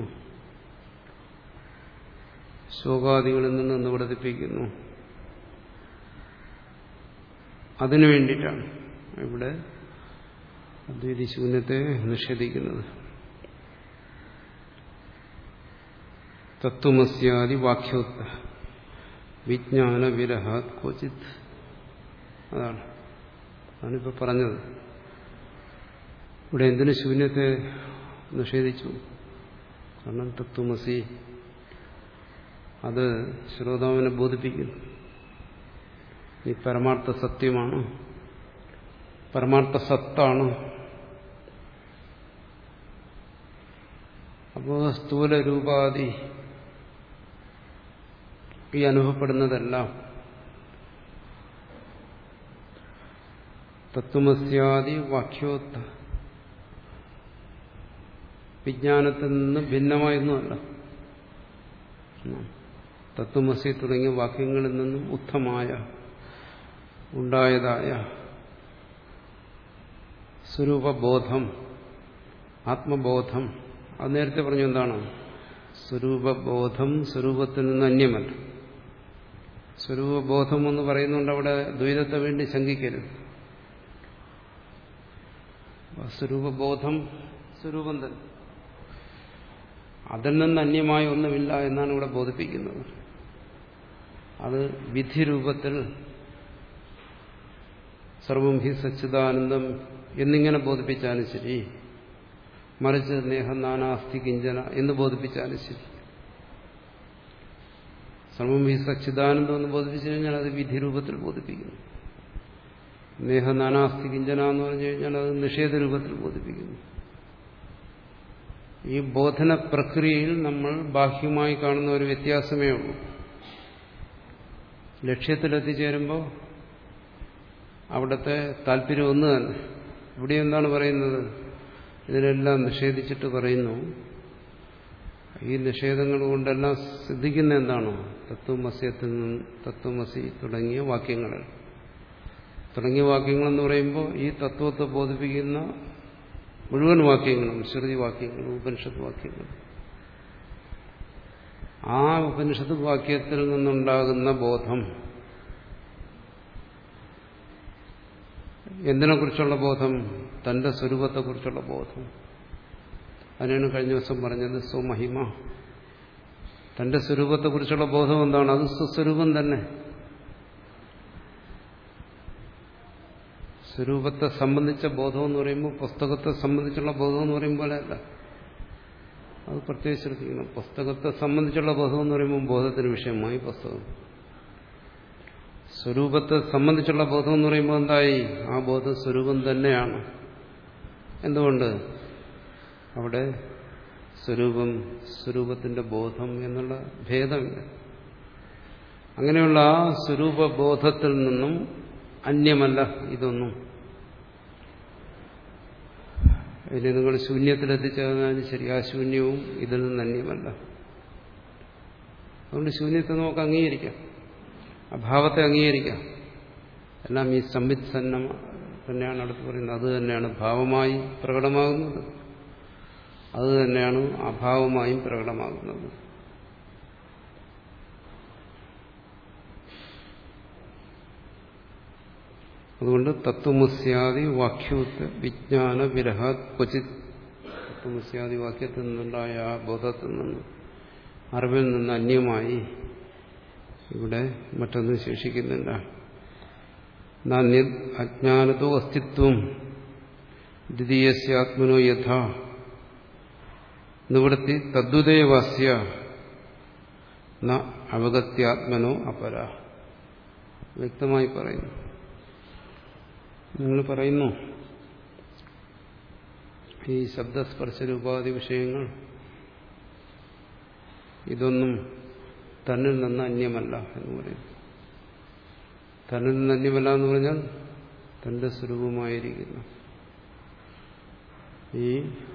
ശോകാദികളിൽ നിന്ന് നിവർത്തിപ്പിക്കുന്നു. അതിനു വേണ്ടിയിട്ടാണ് ഇവിടെ അദ്വൈതി ശൂന്യത്തെ നിഷേധിക്കുന്നത്. തത്വമസ്യാദി വാക്യോത്ത വിജ്ഞാന വിരഹാത് ക്വചിത്. അതാണ് അതാണിപ്പോൾ പറഞ്ഞത്. ഇവിടെ എന്തിനു ശൂന്യത്തെ നിഷേധിച്ചു? കാരണം തത്വമസി അത് ശ്രോതാവിനെ ബോധിപ്പിക്കുന്നു. ഈ പരമാർത്ഥ സത്യമാണ്, പരമാർത്ഥ സത്താണ്. അപ്പോൾ സ്ഥൂല രൂപാദി ഈ അനുഭവപ്പെടുന്നതെല്ലാം തത്വമസ്യാദി വാക്യോത്ത വിജ്ഞാനത്തിൽ നിന്ന് ഭിന്നമായൊന്നുമല്ല. തത്വമസി തുടങ്ങിയ വാക്യങ്ങളിൽ നിന്നും ഉത്തമായ ഉണ്ടായതായ സ്വരൂപബോധം, ആത്മബോധം. അത് നേരത്തെ പറഞ്ഞു എന്താണ്? സ്വരൂപബോധം സ്വരൂപത്തിൽ നിന്ന് അന്യമല്ല. സ്വരൂപബോധം എന്ന് പറയുന്നുണ്ട് അവിടെ ദ്വൈതത്തെ വേണ്ടി ശങ്കിക്കരുത്. സ്വരൂപബോധം സ്വരൂപം തന്നെ, അതിൽ നിന്ന് അന്യമായ ഒന്നുമില്ല എന്നാണ് ഇവിടെ ബോധിപ്പിക്കുന്നത്. അത് വിധിരൂപത്തിൽ സർവം ഹി സച്ചിദാനന്ദം എന്നിങ്ങനെ ബോധിപ്പിച്ചാലും ശരി, മറിച്ച് നേഹം നാനാസ്തി കിഞ്ചന എന്ന് ബോധിപ്പിച്ചാലും ശരി. സർവം ഹി സച്ചിദാനന്ദം എന്ന് ബോധിപ്പിച്ചു കഴിഞ്ഞാൽ അത് വിധി രൂപത്തിൽ ബോധിപ്പിക്കുന്നു. നേഹ നാനാസ്തി കിഞ്ചന എന്ന് പറഞ്ഞു കഴിഞ്ഞാൽ അത് നിഷേധ രൂപത്തിൽ ബോധിപ്പിക്കുന്നു. ഈ ബോധന പ്രക്രിയയിൽ നമ്മൾ ബാഹ്യമായി കാണുന്ന ഒരു വ്യത്യാസമേ ഉള്ളൂ. ലക്ഷ്യത്തിലെത്തിച്ചേരുമ്പോൾ അവിടുത്തെ താല്പര്യം ഒന്ന് തന്നെ. ഇവിടെ എന്താണ് പറയുന്നത്? ഇതിനെല്ലാം നിഷേധിച്ചിട്ട് പറയുന്നു, ഈ നിഷേധങ്ങൾ കൊണ്ടെല്ലാം സിദ്ധിക്കുന്ന എന്താണോ? തത്വമസ്യത്തിൽ നിന്ന് തത്വമസി തുടങ്ങിയ വാക്യങ്ങൾ. തുടങ്ങിയ വാക്യങ്ങളെന്ന് പറയുമ്പോൾ ഈ തത്വത്തെ ബോധിപ്പിക്കുന്ന മുഴുവൻ വാക്യങ്ങളും, ശ്രുതി വാക്യങ്ങളും ഉപനിഷത്ത് വാക്യങ്ങളും. ആ ഉപനിഷത്ത് വാക്യത്തിൽ നിന്നുണ്ടാകുന്ന ബോധം എന്തിനെക്കുറിച്ചുള്ള ബോധം? തന്റെ സ്വരൂപത്തെക്കുറിച്ചുള്ള ബോധം. അതിനാണ് കഴിഞ്ഞ ദിവസം പറഞ്ഞത് സ്വമഹിമ. തന്റെ സ്വരൂപത്തെക്കുറിച്ചുള്ള ബോധം എന്താണ്? അത് സ്വസ്വരൂപം തന്നെ. സ്വരൂപത്തെ സംബന്ധിച്ച ബോധം എന്ന് പറയുമ്പോൾ പുസ്തകത്തെ സംബന്ധിച്ചുള്ള ബോധം എന്ന് പറയുമ്പോൾ അല്ല. അത് പ്രത്യേകിച്ച് ശ്രദ്ധിക്കണം. പുസ്തകത്തെ സംബന്ധിച്ചുള്ള ബോധം എന്ന് പറയുമ്പോൾ ബോധത്തിന് വിഷയമായി പുസ്തകം. സ്വരൂപത്തെ സംബന്ധിച്ചുള്ള ബോധം എന്ന് പറയുമ്പോൾ എന്തായി? ആ ബോധം സ്വരൂപം തന്നെയാണ്. എന്തുകൊണ്ട്? അവിടെ സ്വരൂപം, സ്വരൂപത്തിന്റെ ബോധം എന്നുള്ള ഭേദമില്ല. അങ്ങനെയുള്ള ആ സ്വരൂപബോധത്തിൽ നിന്നും അന്യമല്ല ഇതൊന്നും. ഇനി നിങ്ങൾ ശൂന്യത്തിലെത്തിച്ചേർന്നാലും ശരി, ആ ശൂന്യവും ഇതിൽ നിന്ന് അന്യമല്ല. അതുകൊണ്ട് ശൂന്യത്തെ നമുക്ക് അംഗീകരിക്കാം, അഭാവത്തെ അംഗീകരിക്കാം. എല്ലാം ഈ സംവിത്സന്നം തന്നെയാണ് അടുത്ത് പറയുന്നത്. അത് തന്നെയാണ് ഭാവമായി പ്രകടമാകുന്നത്, അത് തന്നെയാണ് അഭാവമായും പ്രകടമാകുന്നത്. അതുകൊണ്ട് തത്വമസ്യാദി വാക്യോത്ത് വിജ്ഞാന വിരഹാത് ക്വചിത്. തത്വമസ്യാദി വാക്യത്തിൽ നിന്നുണ്ടായ ആ ബോധത്തിൽ നിന്ന്, അറിവിൽ നിന്ന് അന്യമായി ഇവിടെ മറ്റൊന്നും ശേഷിക്കുന്നില്ല. നാന്യത് അജ്ഞാനത്തോ അസ്തിത്വം ദ്വിതീയസ്യാത്മനോ യഥാ നിവൃത്തി തദ്വുദേവാസ്യ ന അവഗത്യാത്മനോ അപര. വ്യക്തമായി പറയുന്നു. നിങ്ങൾ പറയുന്നു ഈ ശബ്ദസ്പർശരൂപാദി വിഷയങ്ങൾ ഇതൊന്നും തന്നിൽ നിന്ന് അന്യമല്ല എന്ന് പറയും. തന്നിൽ നിന്ന് അന്യമല്ല എന്ന് പറഞ്ഞാൽ തന്റെ സ്വരൂപമായിരിക്കുന്നു ഈ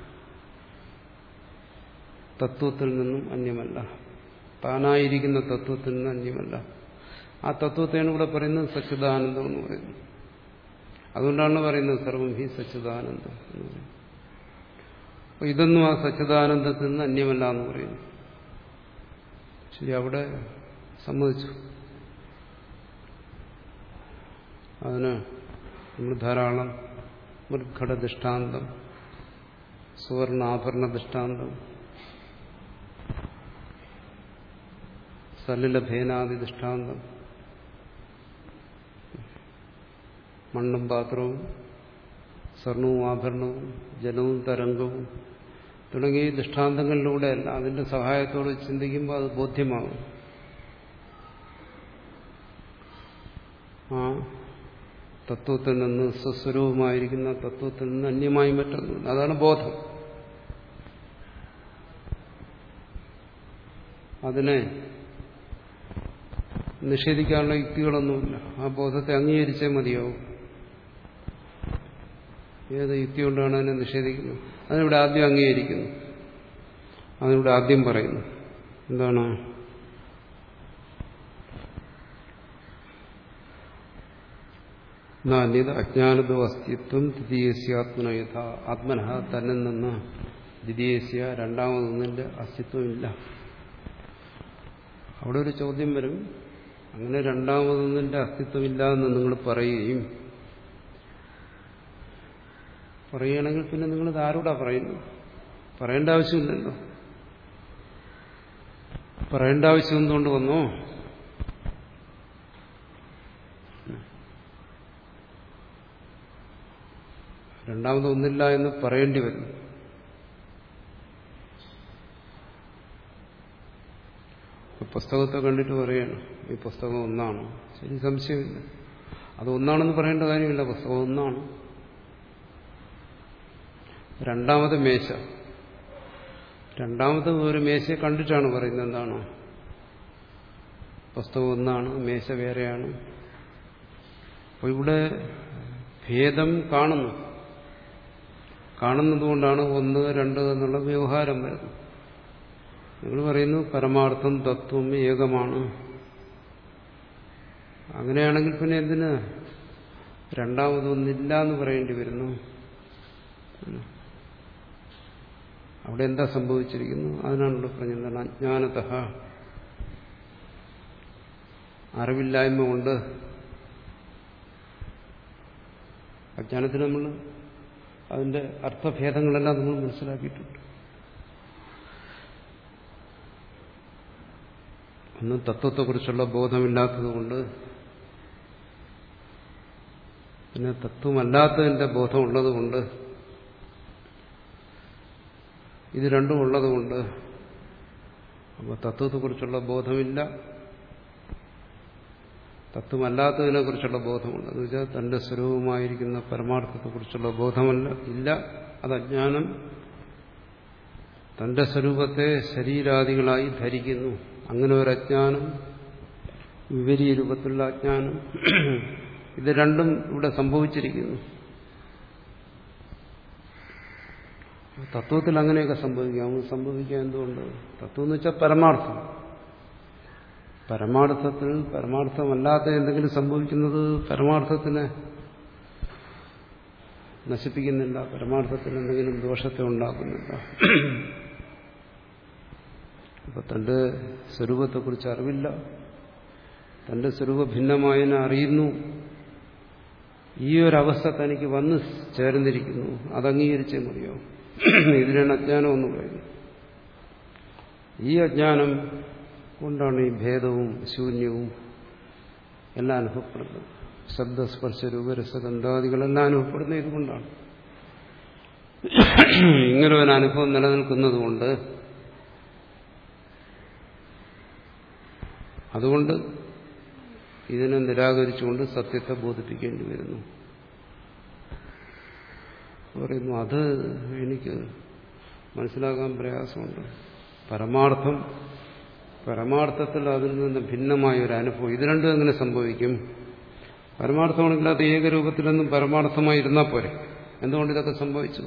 തത്വത്തിൽ നിന്നും അന്യമല്ല, താനായിരിക്കുന്ന തത്വത്തിൽ നിന്ന് അന്യമല്ല. ആ തത്വത്തെയാണ് ഇവിടെ പറയുന്നത് സച്ചിദാനന്ദം എന്ന് പറയുന്നത്. അതുകൊണ്ടാണ് പറയുന്നത് സർവം ഹി സച്ചിദാനന്ദം എന്ന് പറയുന്നത്. അപ്പൊ ഇതൊന്നും ആ സച്ചിദാനന്ദത്തിൽ നിന്ന് അന്യമല്ല എന്ന് പറയുന്നു. ശരി, അവിടെ സമ്മതിച്ചു. അതിന് നമ്മൾ ധാരാളം മൃദ്ഘട ദൃഷ്ടാന്തം, സുവർണാഭരണ ദൃഷ്ടാന്തം, സലിലഭേനാദി ദൃഷ്ടാന്തം, മണ്ണും പാത്രവും സ്വർണവും ആഭരണവും ജലവും തരംഗവും തുടങ്ങിയ ദൃഷ്ടാന്തങ്ങളിലൂടെയല്ല, അതിന്റെ സഹായത്തോട് ചിന്തിക്കുമ്പോൾ അത് ബോധ്യമാകും. ആ തത്വത്തിൽ നിന്ന്, സ്വസ്വരൂപമായിരിക്കുന്ന തത്വത്തിൽ നിന്ന് അന്യമായി മറ്റൊന്നുമില്ല. അതാണ് ബോധം. അതിനെ നിഷേധിക്കാനുള്ള യുക്തികളൊന്നുമില്ല. ആ ബോധത്തെ അംഗീകരിച്ചേ മതിയാവും. ഏത് യുക്തി കൊണ്ടാണ് അതിനെ നിഷേധിക്കുന്നത്? അതിനിവിടെ ആദ്യം അംഗീകരിക്കുന്നു. അതിനിവിടെ ആദ്യം പറയുന്നു എന്താണ്? നാന്യത് അജ്ഞാനതോ അസ്തിത്വം ദ്വിതീയസ്യാത്മന യഥ. ആത്മനഃ തന്നിൽ നിന്ന് ദ്വിതീയസ്യ രണ്ടാമതൊന്നിന്റെ അസ്തിത്വമില്ല. അവിടെ ഒരു ചോദ്യം വരും. അങ്ങനെ രണ്ടാമതൊന്നിന്റെ അസ്തിത്വമില്ല എന്ന് നിങ്ങൾ പറയുകയും പറയുകയാണെങ്കിൽ പിന്നെ നിങ്ങളിത് ആരോടാ പറയുന്നു? പറയേണ്ട ആവശ്യമില്ലല്ലോ. പറയേണ്ട ആവശ്യം എന്തുകൊണ്ട് വന്നോ? രണ്ടാമതൊന്നില്ല എന്ന് പറയേണ്ടി വരും. പുസ്തകത്തെ കണ്ടിട്ട് പറയണം ഈ പുസ്തകം ഒന്നാണ്. ശരി, സംശയമില്ല. അത് ഒന്നാണെന്ന് പറയേണ്ട കാര്യമില്ല, പുസ്തകം ഒന്നാണ്. രണ്ടാമത് മേശ. രണ്ടാമത് ഒരു മേശയെ കണ്ടിട്ടാണ് പറയുന്നത് എന്താണ്, പുസ്തകം ഒന്നാണ്, മേശ വേറെയാണ്. അപ്പോൾ ഇവിടെ ഭേദം കാണുന്നു. കാണുന്നതുകൊണ്ടാണ് ഒന്ന് രണ്ട് എന്നുള്ള വ്യവഹാരം വരുന്നത്. നിങ്ങൾ പറയുന്നു പരമാർത്ഥം തത്വം ഏകമാണ്. അങ്ങനെയാണെങ്കിൽ പിന്നെ എന്തിന് രണ്ടാമതൊന്നില്ല എന്ന് പറയേണ്ടി വരുന്നു? അവിടെ എന്താ സംഭവിച്ചിരിക്കുന്നു? അതിനാണ് ഇവിടെ പറഞ്ഞത് അജ്ഞാനതഃ, അറിവില്ലായ്മ കൊണ്ട്. അജ്ഞാനത്തിന് നമ്മൾ അതിന്റെ അർത്ഥഭേദങ്ങളെല്ലാം നമ്മൾ മനസ്സിലാക്കിയിട്ടുണ്ട്. ഒന്ന് തത്വത്തെക്കുറിച്ചുള്ള ബോധമില്ലാത്തതുകൊണ്ട്, പിന്നെ തത്വമല്ലാത്തതിന്റെ ബോധമുള്ളതുകൊണ്ട്, ഇത് രണ്ടും ഉള്ളതുകൊണ്ട്. അപ്പോൾ തത്വത്തെക്കുറിച്ചുള്ള ബോധമില്ല, തത്വമല്ലാത്തതിനെ കുറിച്ചുള്ള ബോധമുണ്ട്. എന്ന് വെച്ചാൽ തന്റെ സ്വരൂപമായിരിക്കുന്ന പരമാർത്ഥത്തെക്കുറിച്ചുള്ള ബോധമല്ല ഇല്ല, അത് അജ്ഞാനം. തന്റെ സ്വരൂപത്തെ ശരീരാദികളായി ധരിക്കുന്നു. അങ്ങനെ ഒരു അജ്ഞാനം, വിപരീയ രൂപത്തിലുള്ള അജ്ഞാനം, ഇത് രണ്ടും ഇവിടെ സംഭവിച്ചിരിക്കുന്നു. തത്വത്തിൽ അങ്ങനെയൊക്കെ സംഭവിക്കാം. സംഭവിക്കാൻ എന്തുകൊണ്ട്? തത്വം എന്ന് വെച്ചാൽ പരമാർത്ഥം. പരമാർത്ഥത്തിൽ പരമാർത്ഥമല്ലാത്ത എന്തെങ്കിലും സംഭവിക്കുന്നത് പരമാർത്ഥത്തിനെ നശിപ്പിക്കുന്നില്ല, പരമാർത്ഥത്തിൽ എന്തെങ്കിലും ദോഷത്തെ ഉണ്ടാക്കുന്നില്ല. അപ്പൊ തന്റെ സ്വരൂപത്തെക്കുറിച്ച് അറിവില്ല, തന്റെ സ്വരൂപ ഭിന്നമായതിനെ അറിയുന്നു. ഈ ഒരവസ്ഥ തനിക്ക് വന്ന് ചേർന്നിരിക്കുന്നു, അത് അംഗീകരിച്ചേ മതിയോ? ഇതിനാണ് അജ്ഞാനം എന്ന് പറയുന്നത്. ഈ അജ്ഞാനം കൊണ്ടാണ് ഈ ഭേദവും ശൂന്യവും എല്ലാം അനുഭവപ്പെടുന്നത്. ശബ്ദസ്പർശ രൂപരസഗന്ധാദികളെല്ലാം അനുഭവപ്പെടുന്നത് ഇതുകൊണ്ടാണ്. ഇങ്ങനെ ഒരു അനുഭവം നിലനിൽക്കുന്നതുകൊണ്ട്, അതുകൊണ്ട് ഇതിനെ നിരാകരിച്ചുകൊണ്ട് സത്യത്തെ ബോധിപ്പിക്കേണ്ടി വരുന്നു. പറയുന്നു അത് എനിക്ക് മനസ്സിലാക്കാൻ പ്രയാസമുണ്ട്. പരമാർത്ഥം, പരമാർത്ഥത്തിൽ അതിൽ നിന്ന് ഭിന്നമായ ഒരു അനുഭവം, ഇത് രണ്ടും എങ്ങനെ സംഭവിക്കും? പരമാർത്ഥമാണെങ്കിൽ അത് ഏകരൂപത്തിലൊന്നും പരമാർത്ഥമായി ഇരുന്നാൽ പോരെ. എന്തുകൊണ്ട് ഇതൊക്കെ സംഭവിച്ചു?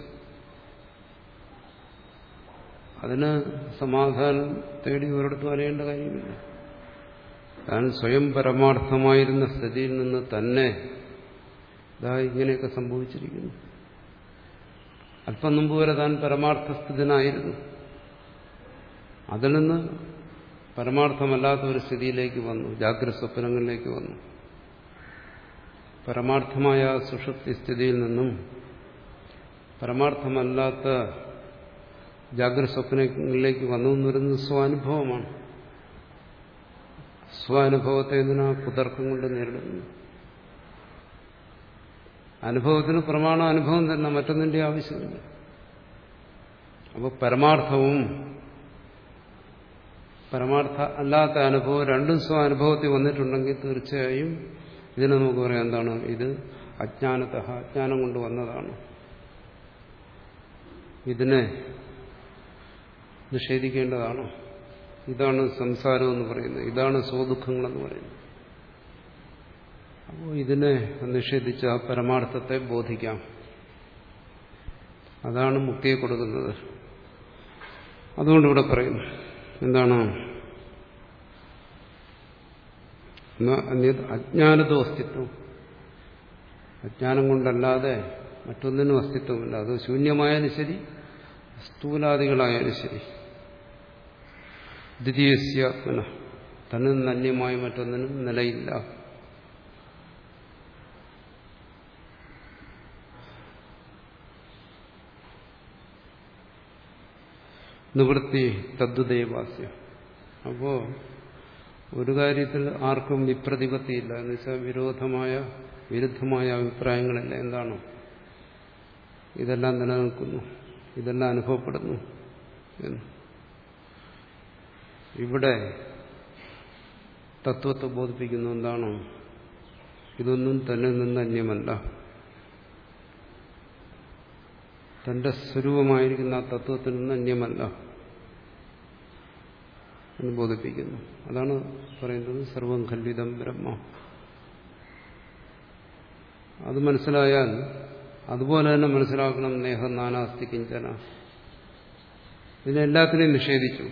അതിന് സമാധാനം തേടി ഒരിടത്തും അറിയേണ്ട കാര്യമില്ല. താൻ സ്വയം പരമാർത്ഥമായിരുന്ന സ്ഥിതിയിൽ നിന്ന് തന്നെ ഇതാ ഇങ്ങനെയൊക്കെ സംഭവിച്ചിരിക്കുന്നു. അല്പം മുമ്പ് വരെ താൻ പരമാർത്ഥസ്ഥിതനായിരുന്നു. അതിൽ നിന്ന് പരമാർത്ഥമല്ലാത്ത ഒരു സ്ഥിതിയിലേക്ക് വന്നു, ജാഗ്രത സ്വപ്നങ്ങളിലേക്ക് വന്നു. പരമാർത്ഥമായ സുഷുപ്തി സ്ഥിതിയിൽ നിന്നും പരമാർത്ഥമല്ലാത്ത ജാഗ്രത സ്വപ്നങ്ങളിലേക്ക് വന്നു എന്ന് പറയുന്നത് സ്വാനുഭവമാണ്. സ്വാനുഭവത്തെ എന്തിനാ കുതർക്കം കൊണ്ട് നേരിടുന്നു? അനുഭവത്തിന് പ്രമാണം അനുഭവം തന്നെ, മറ്റൊന്നിന്റെ ആവശ്യമില്ല. അപ്പോൾ പരമാർത്ഥവും പരമാർത്ഥ അല്ലാത്ത അനുഭവം രണ്ടും സ്വാനുഭവത്തിൽ വന്നിട്ടുണ്ടെങ്കിൽ തീർച്ചയായും ഇതിനെ നമുക്ക് പറയാം എന്താണ്? ഇത് അജ്ഞാനത, അജ്ഞാനം കൊണ്ട് വന്നതാണ്. ഇതിനെ നിഷേധിക്കേണ്ടതാണ്. ഇതാണ് സംസാരം എന്ന് പറയുന്നത്, ഇതാണ് സ്വദുഃഖങ്ങളെന്ന് പറയുന്നത്. അപ്പോൾ ഇതിനെ നിഷേധിച്ച ആ പരമാർത്ഥത്തെ ബോധിക്കാം. അതാണ് മുക്തിയെ കൊടുക്കുന്നത്. അതുകൊണ്ട് ഇവിടെ പറയുന്നു എന്താണ്? അജ്ഞാനതോ അസ്തിത്വം, അജ്ഞാനം കൊണ്ടല്ലാതെ മറ്റൊന്നിനും അസ്തിത്വമില്ല. അത് ശൂന്യമായാലും ശരി, സ്ഥൂലാദികളായാലും ശരി. ദ്വിതീയസ്യാത്മന, തന്നിൽ നിന്ന് അന്യമായ മറ്റൊന്നിനും നിലയില്ല. നിവൃത്തി തദ്ദുദൈവാസ്യ. അപ്പോ ഒരു കാര്യത്തിൽ ആർക്കും വിപ്രതിപത്തിയില്ല, എന്ന് വെച്ചാൽ വിരോധമായ വിരുദ്ധമായ അഭിപ്രായങ്ങളില്ല. എന്താണ്? ഇതെല്ലാം നിലനിൽക്കുന്നു, ഇതെല്ലാം അനുഭവപ്പെടുന്നു എന്ന്. ഇവിടെ തത്വത്തെ ബോധിപ്പിക്കുന്നു എന്താണോ, ഇതൊന്നും തന്നിൽ നിന്ന് അന്യമല്ല, തന്റെ സ്വരൂപമായിരിക്കുന്ന ആ തത്വത്തിൽ നിന്ന് അന്യമല്ല എന്ന് ബോധിപ്പിക്കുന്നു. അതാണ് പറയുന്നത് സർവം ഖണ്ഡിതം ബ്രഹ്മ. അത് മനസ്സിലായാൽ അതുപോലെ തന്നെ മനസ്സിലാക്കണം നേഹ നാനാസ്തി കിഞ്ചന. ഇതിനെല്ലാത്തിനെയും നിഷേധിച്ചു.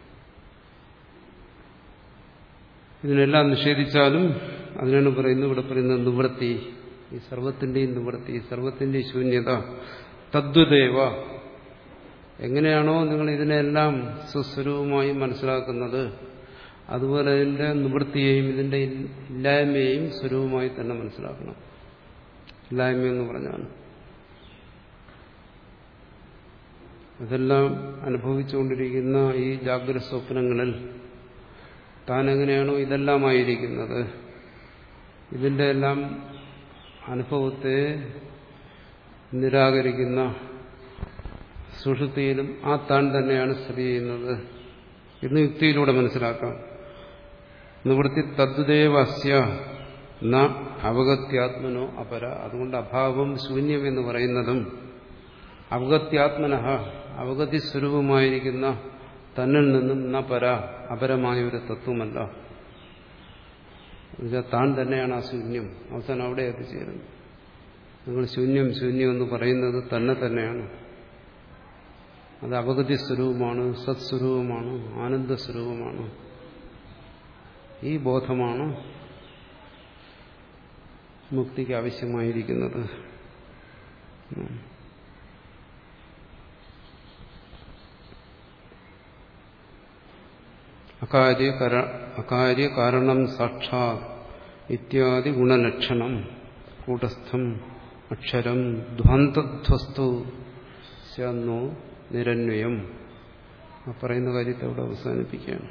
ഇതിനെല്ലാം നിഷേധിച്ചാലും അതിനാണ് പറയുന്നത്, ഇവിടെ പറയുന്നത് നിവൃത്തി, ഈ സർവത്തിന്റെയും നിവൃത്തി, സർവത്തിന്റെയും ശൂന്യത. തദ്വദേവ, എങ്ങനെയാണോ നിങ്ങൾ ഇതിനെല്ലാം സ്വസ്വരൂപമായി മനസ്സിലാക്കുന്നത്, അതുപോലെ ഇതിന്റെ നിവൃത്തിയെയും ഇതിന്റെ ഇല്ലായ്മയെയും സ്വരൂപമായി തന്നെ മനസ്സിലാക്കണം. ഇല്ലായ്മയെന്ന് പറഞ്ഞാൽ ഇതെല്ലാം അനുഭവിച്ചുകൊണ്ടിരിക്കുന്ന ഈ ജാഗ്രത സ്വപ്നങ്ങളിൽ താൻ എങ്ങനെയാണോ ഇതെല്ലാമായിരിക്കുന്നത്, ഇതിന്റെ എല്ലാം അനുഭവത്തെ നിരാകരിക്കുന്ന സുഷുപ്തിയിലും ആ താൻ തന്നെയാണ് സ്ഥിതി ചെയ്യുന്നത് എന്ന് യുക്തിയിലൂടെ മനസ്സിലാക്കാം. നിവൃത്തി തദ്ദേവസ്യ ന അവഗത്യാത്മനോ അപര. അതുകൊണ്ട് അഭാവം ശൂന്യം എന്ന് പറയുന്നതും അവഗത്യാത്മനഃ അവഗതി സ്വരൂപമായിരിക്കുന്ന തന്നിൽ നിന്നും ന പര അപരമായ ഒരു തത്വമല്ല. എന്നുവെച്ചാൽ താൻ തന്നെയാണ് ആ ശൂന്യം. അവസാനം അവിടെ എത്തിച്ചേരുന്നു. നിങ്ങൾ ശൂന്യം ശൂന്യം എന്ന് പറയുന്നത് തന്നെ തന്നെയാണ്. അത് അവഗതി സ്വരൂപമാണ്, സത്സ്വരൂപമാണ്, ആനന്ദസ്വരൂപമാണ്. ഈ ബോധമാണ് മുക്തിക്ക് ആവശ്യമായിരിക്കുന്നത്. അകാര്യ കാരണം സാക്ഷാത് ഇത്യാദി ഗുണലക്ഷണം കൂടസ്ഥം അക്ഷരം ധ്വാന്തധ്വസ്തു സ്യാന്നോ നിരന്വയം. ആ പറയുന്ന കാര്യത്തെ അവിടെ അവസാനിപ്പിക്കുകയാണ്.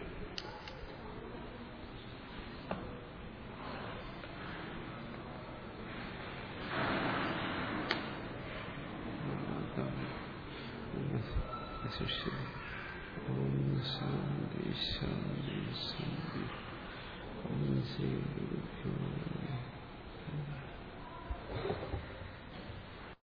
ഓം ശാന്തി ശാന്തി ശാന്തി. ഓം ശ്രീ ഗുരുഭ്യോ നമഃ.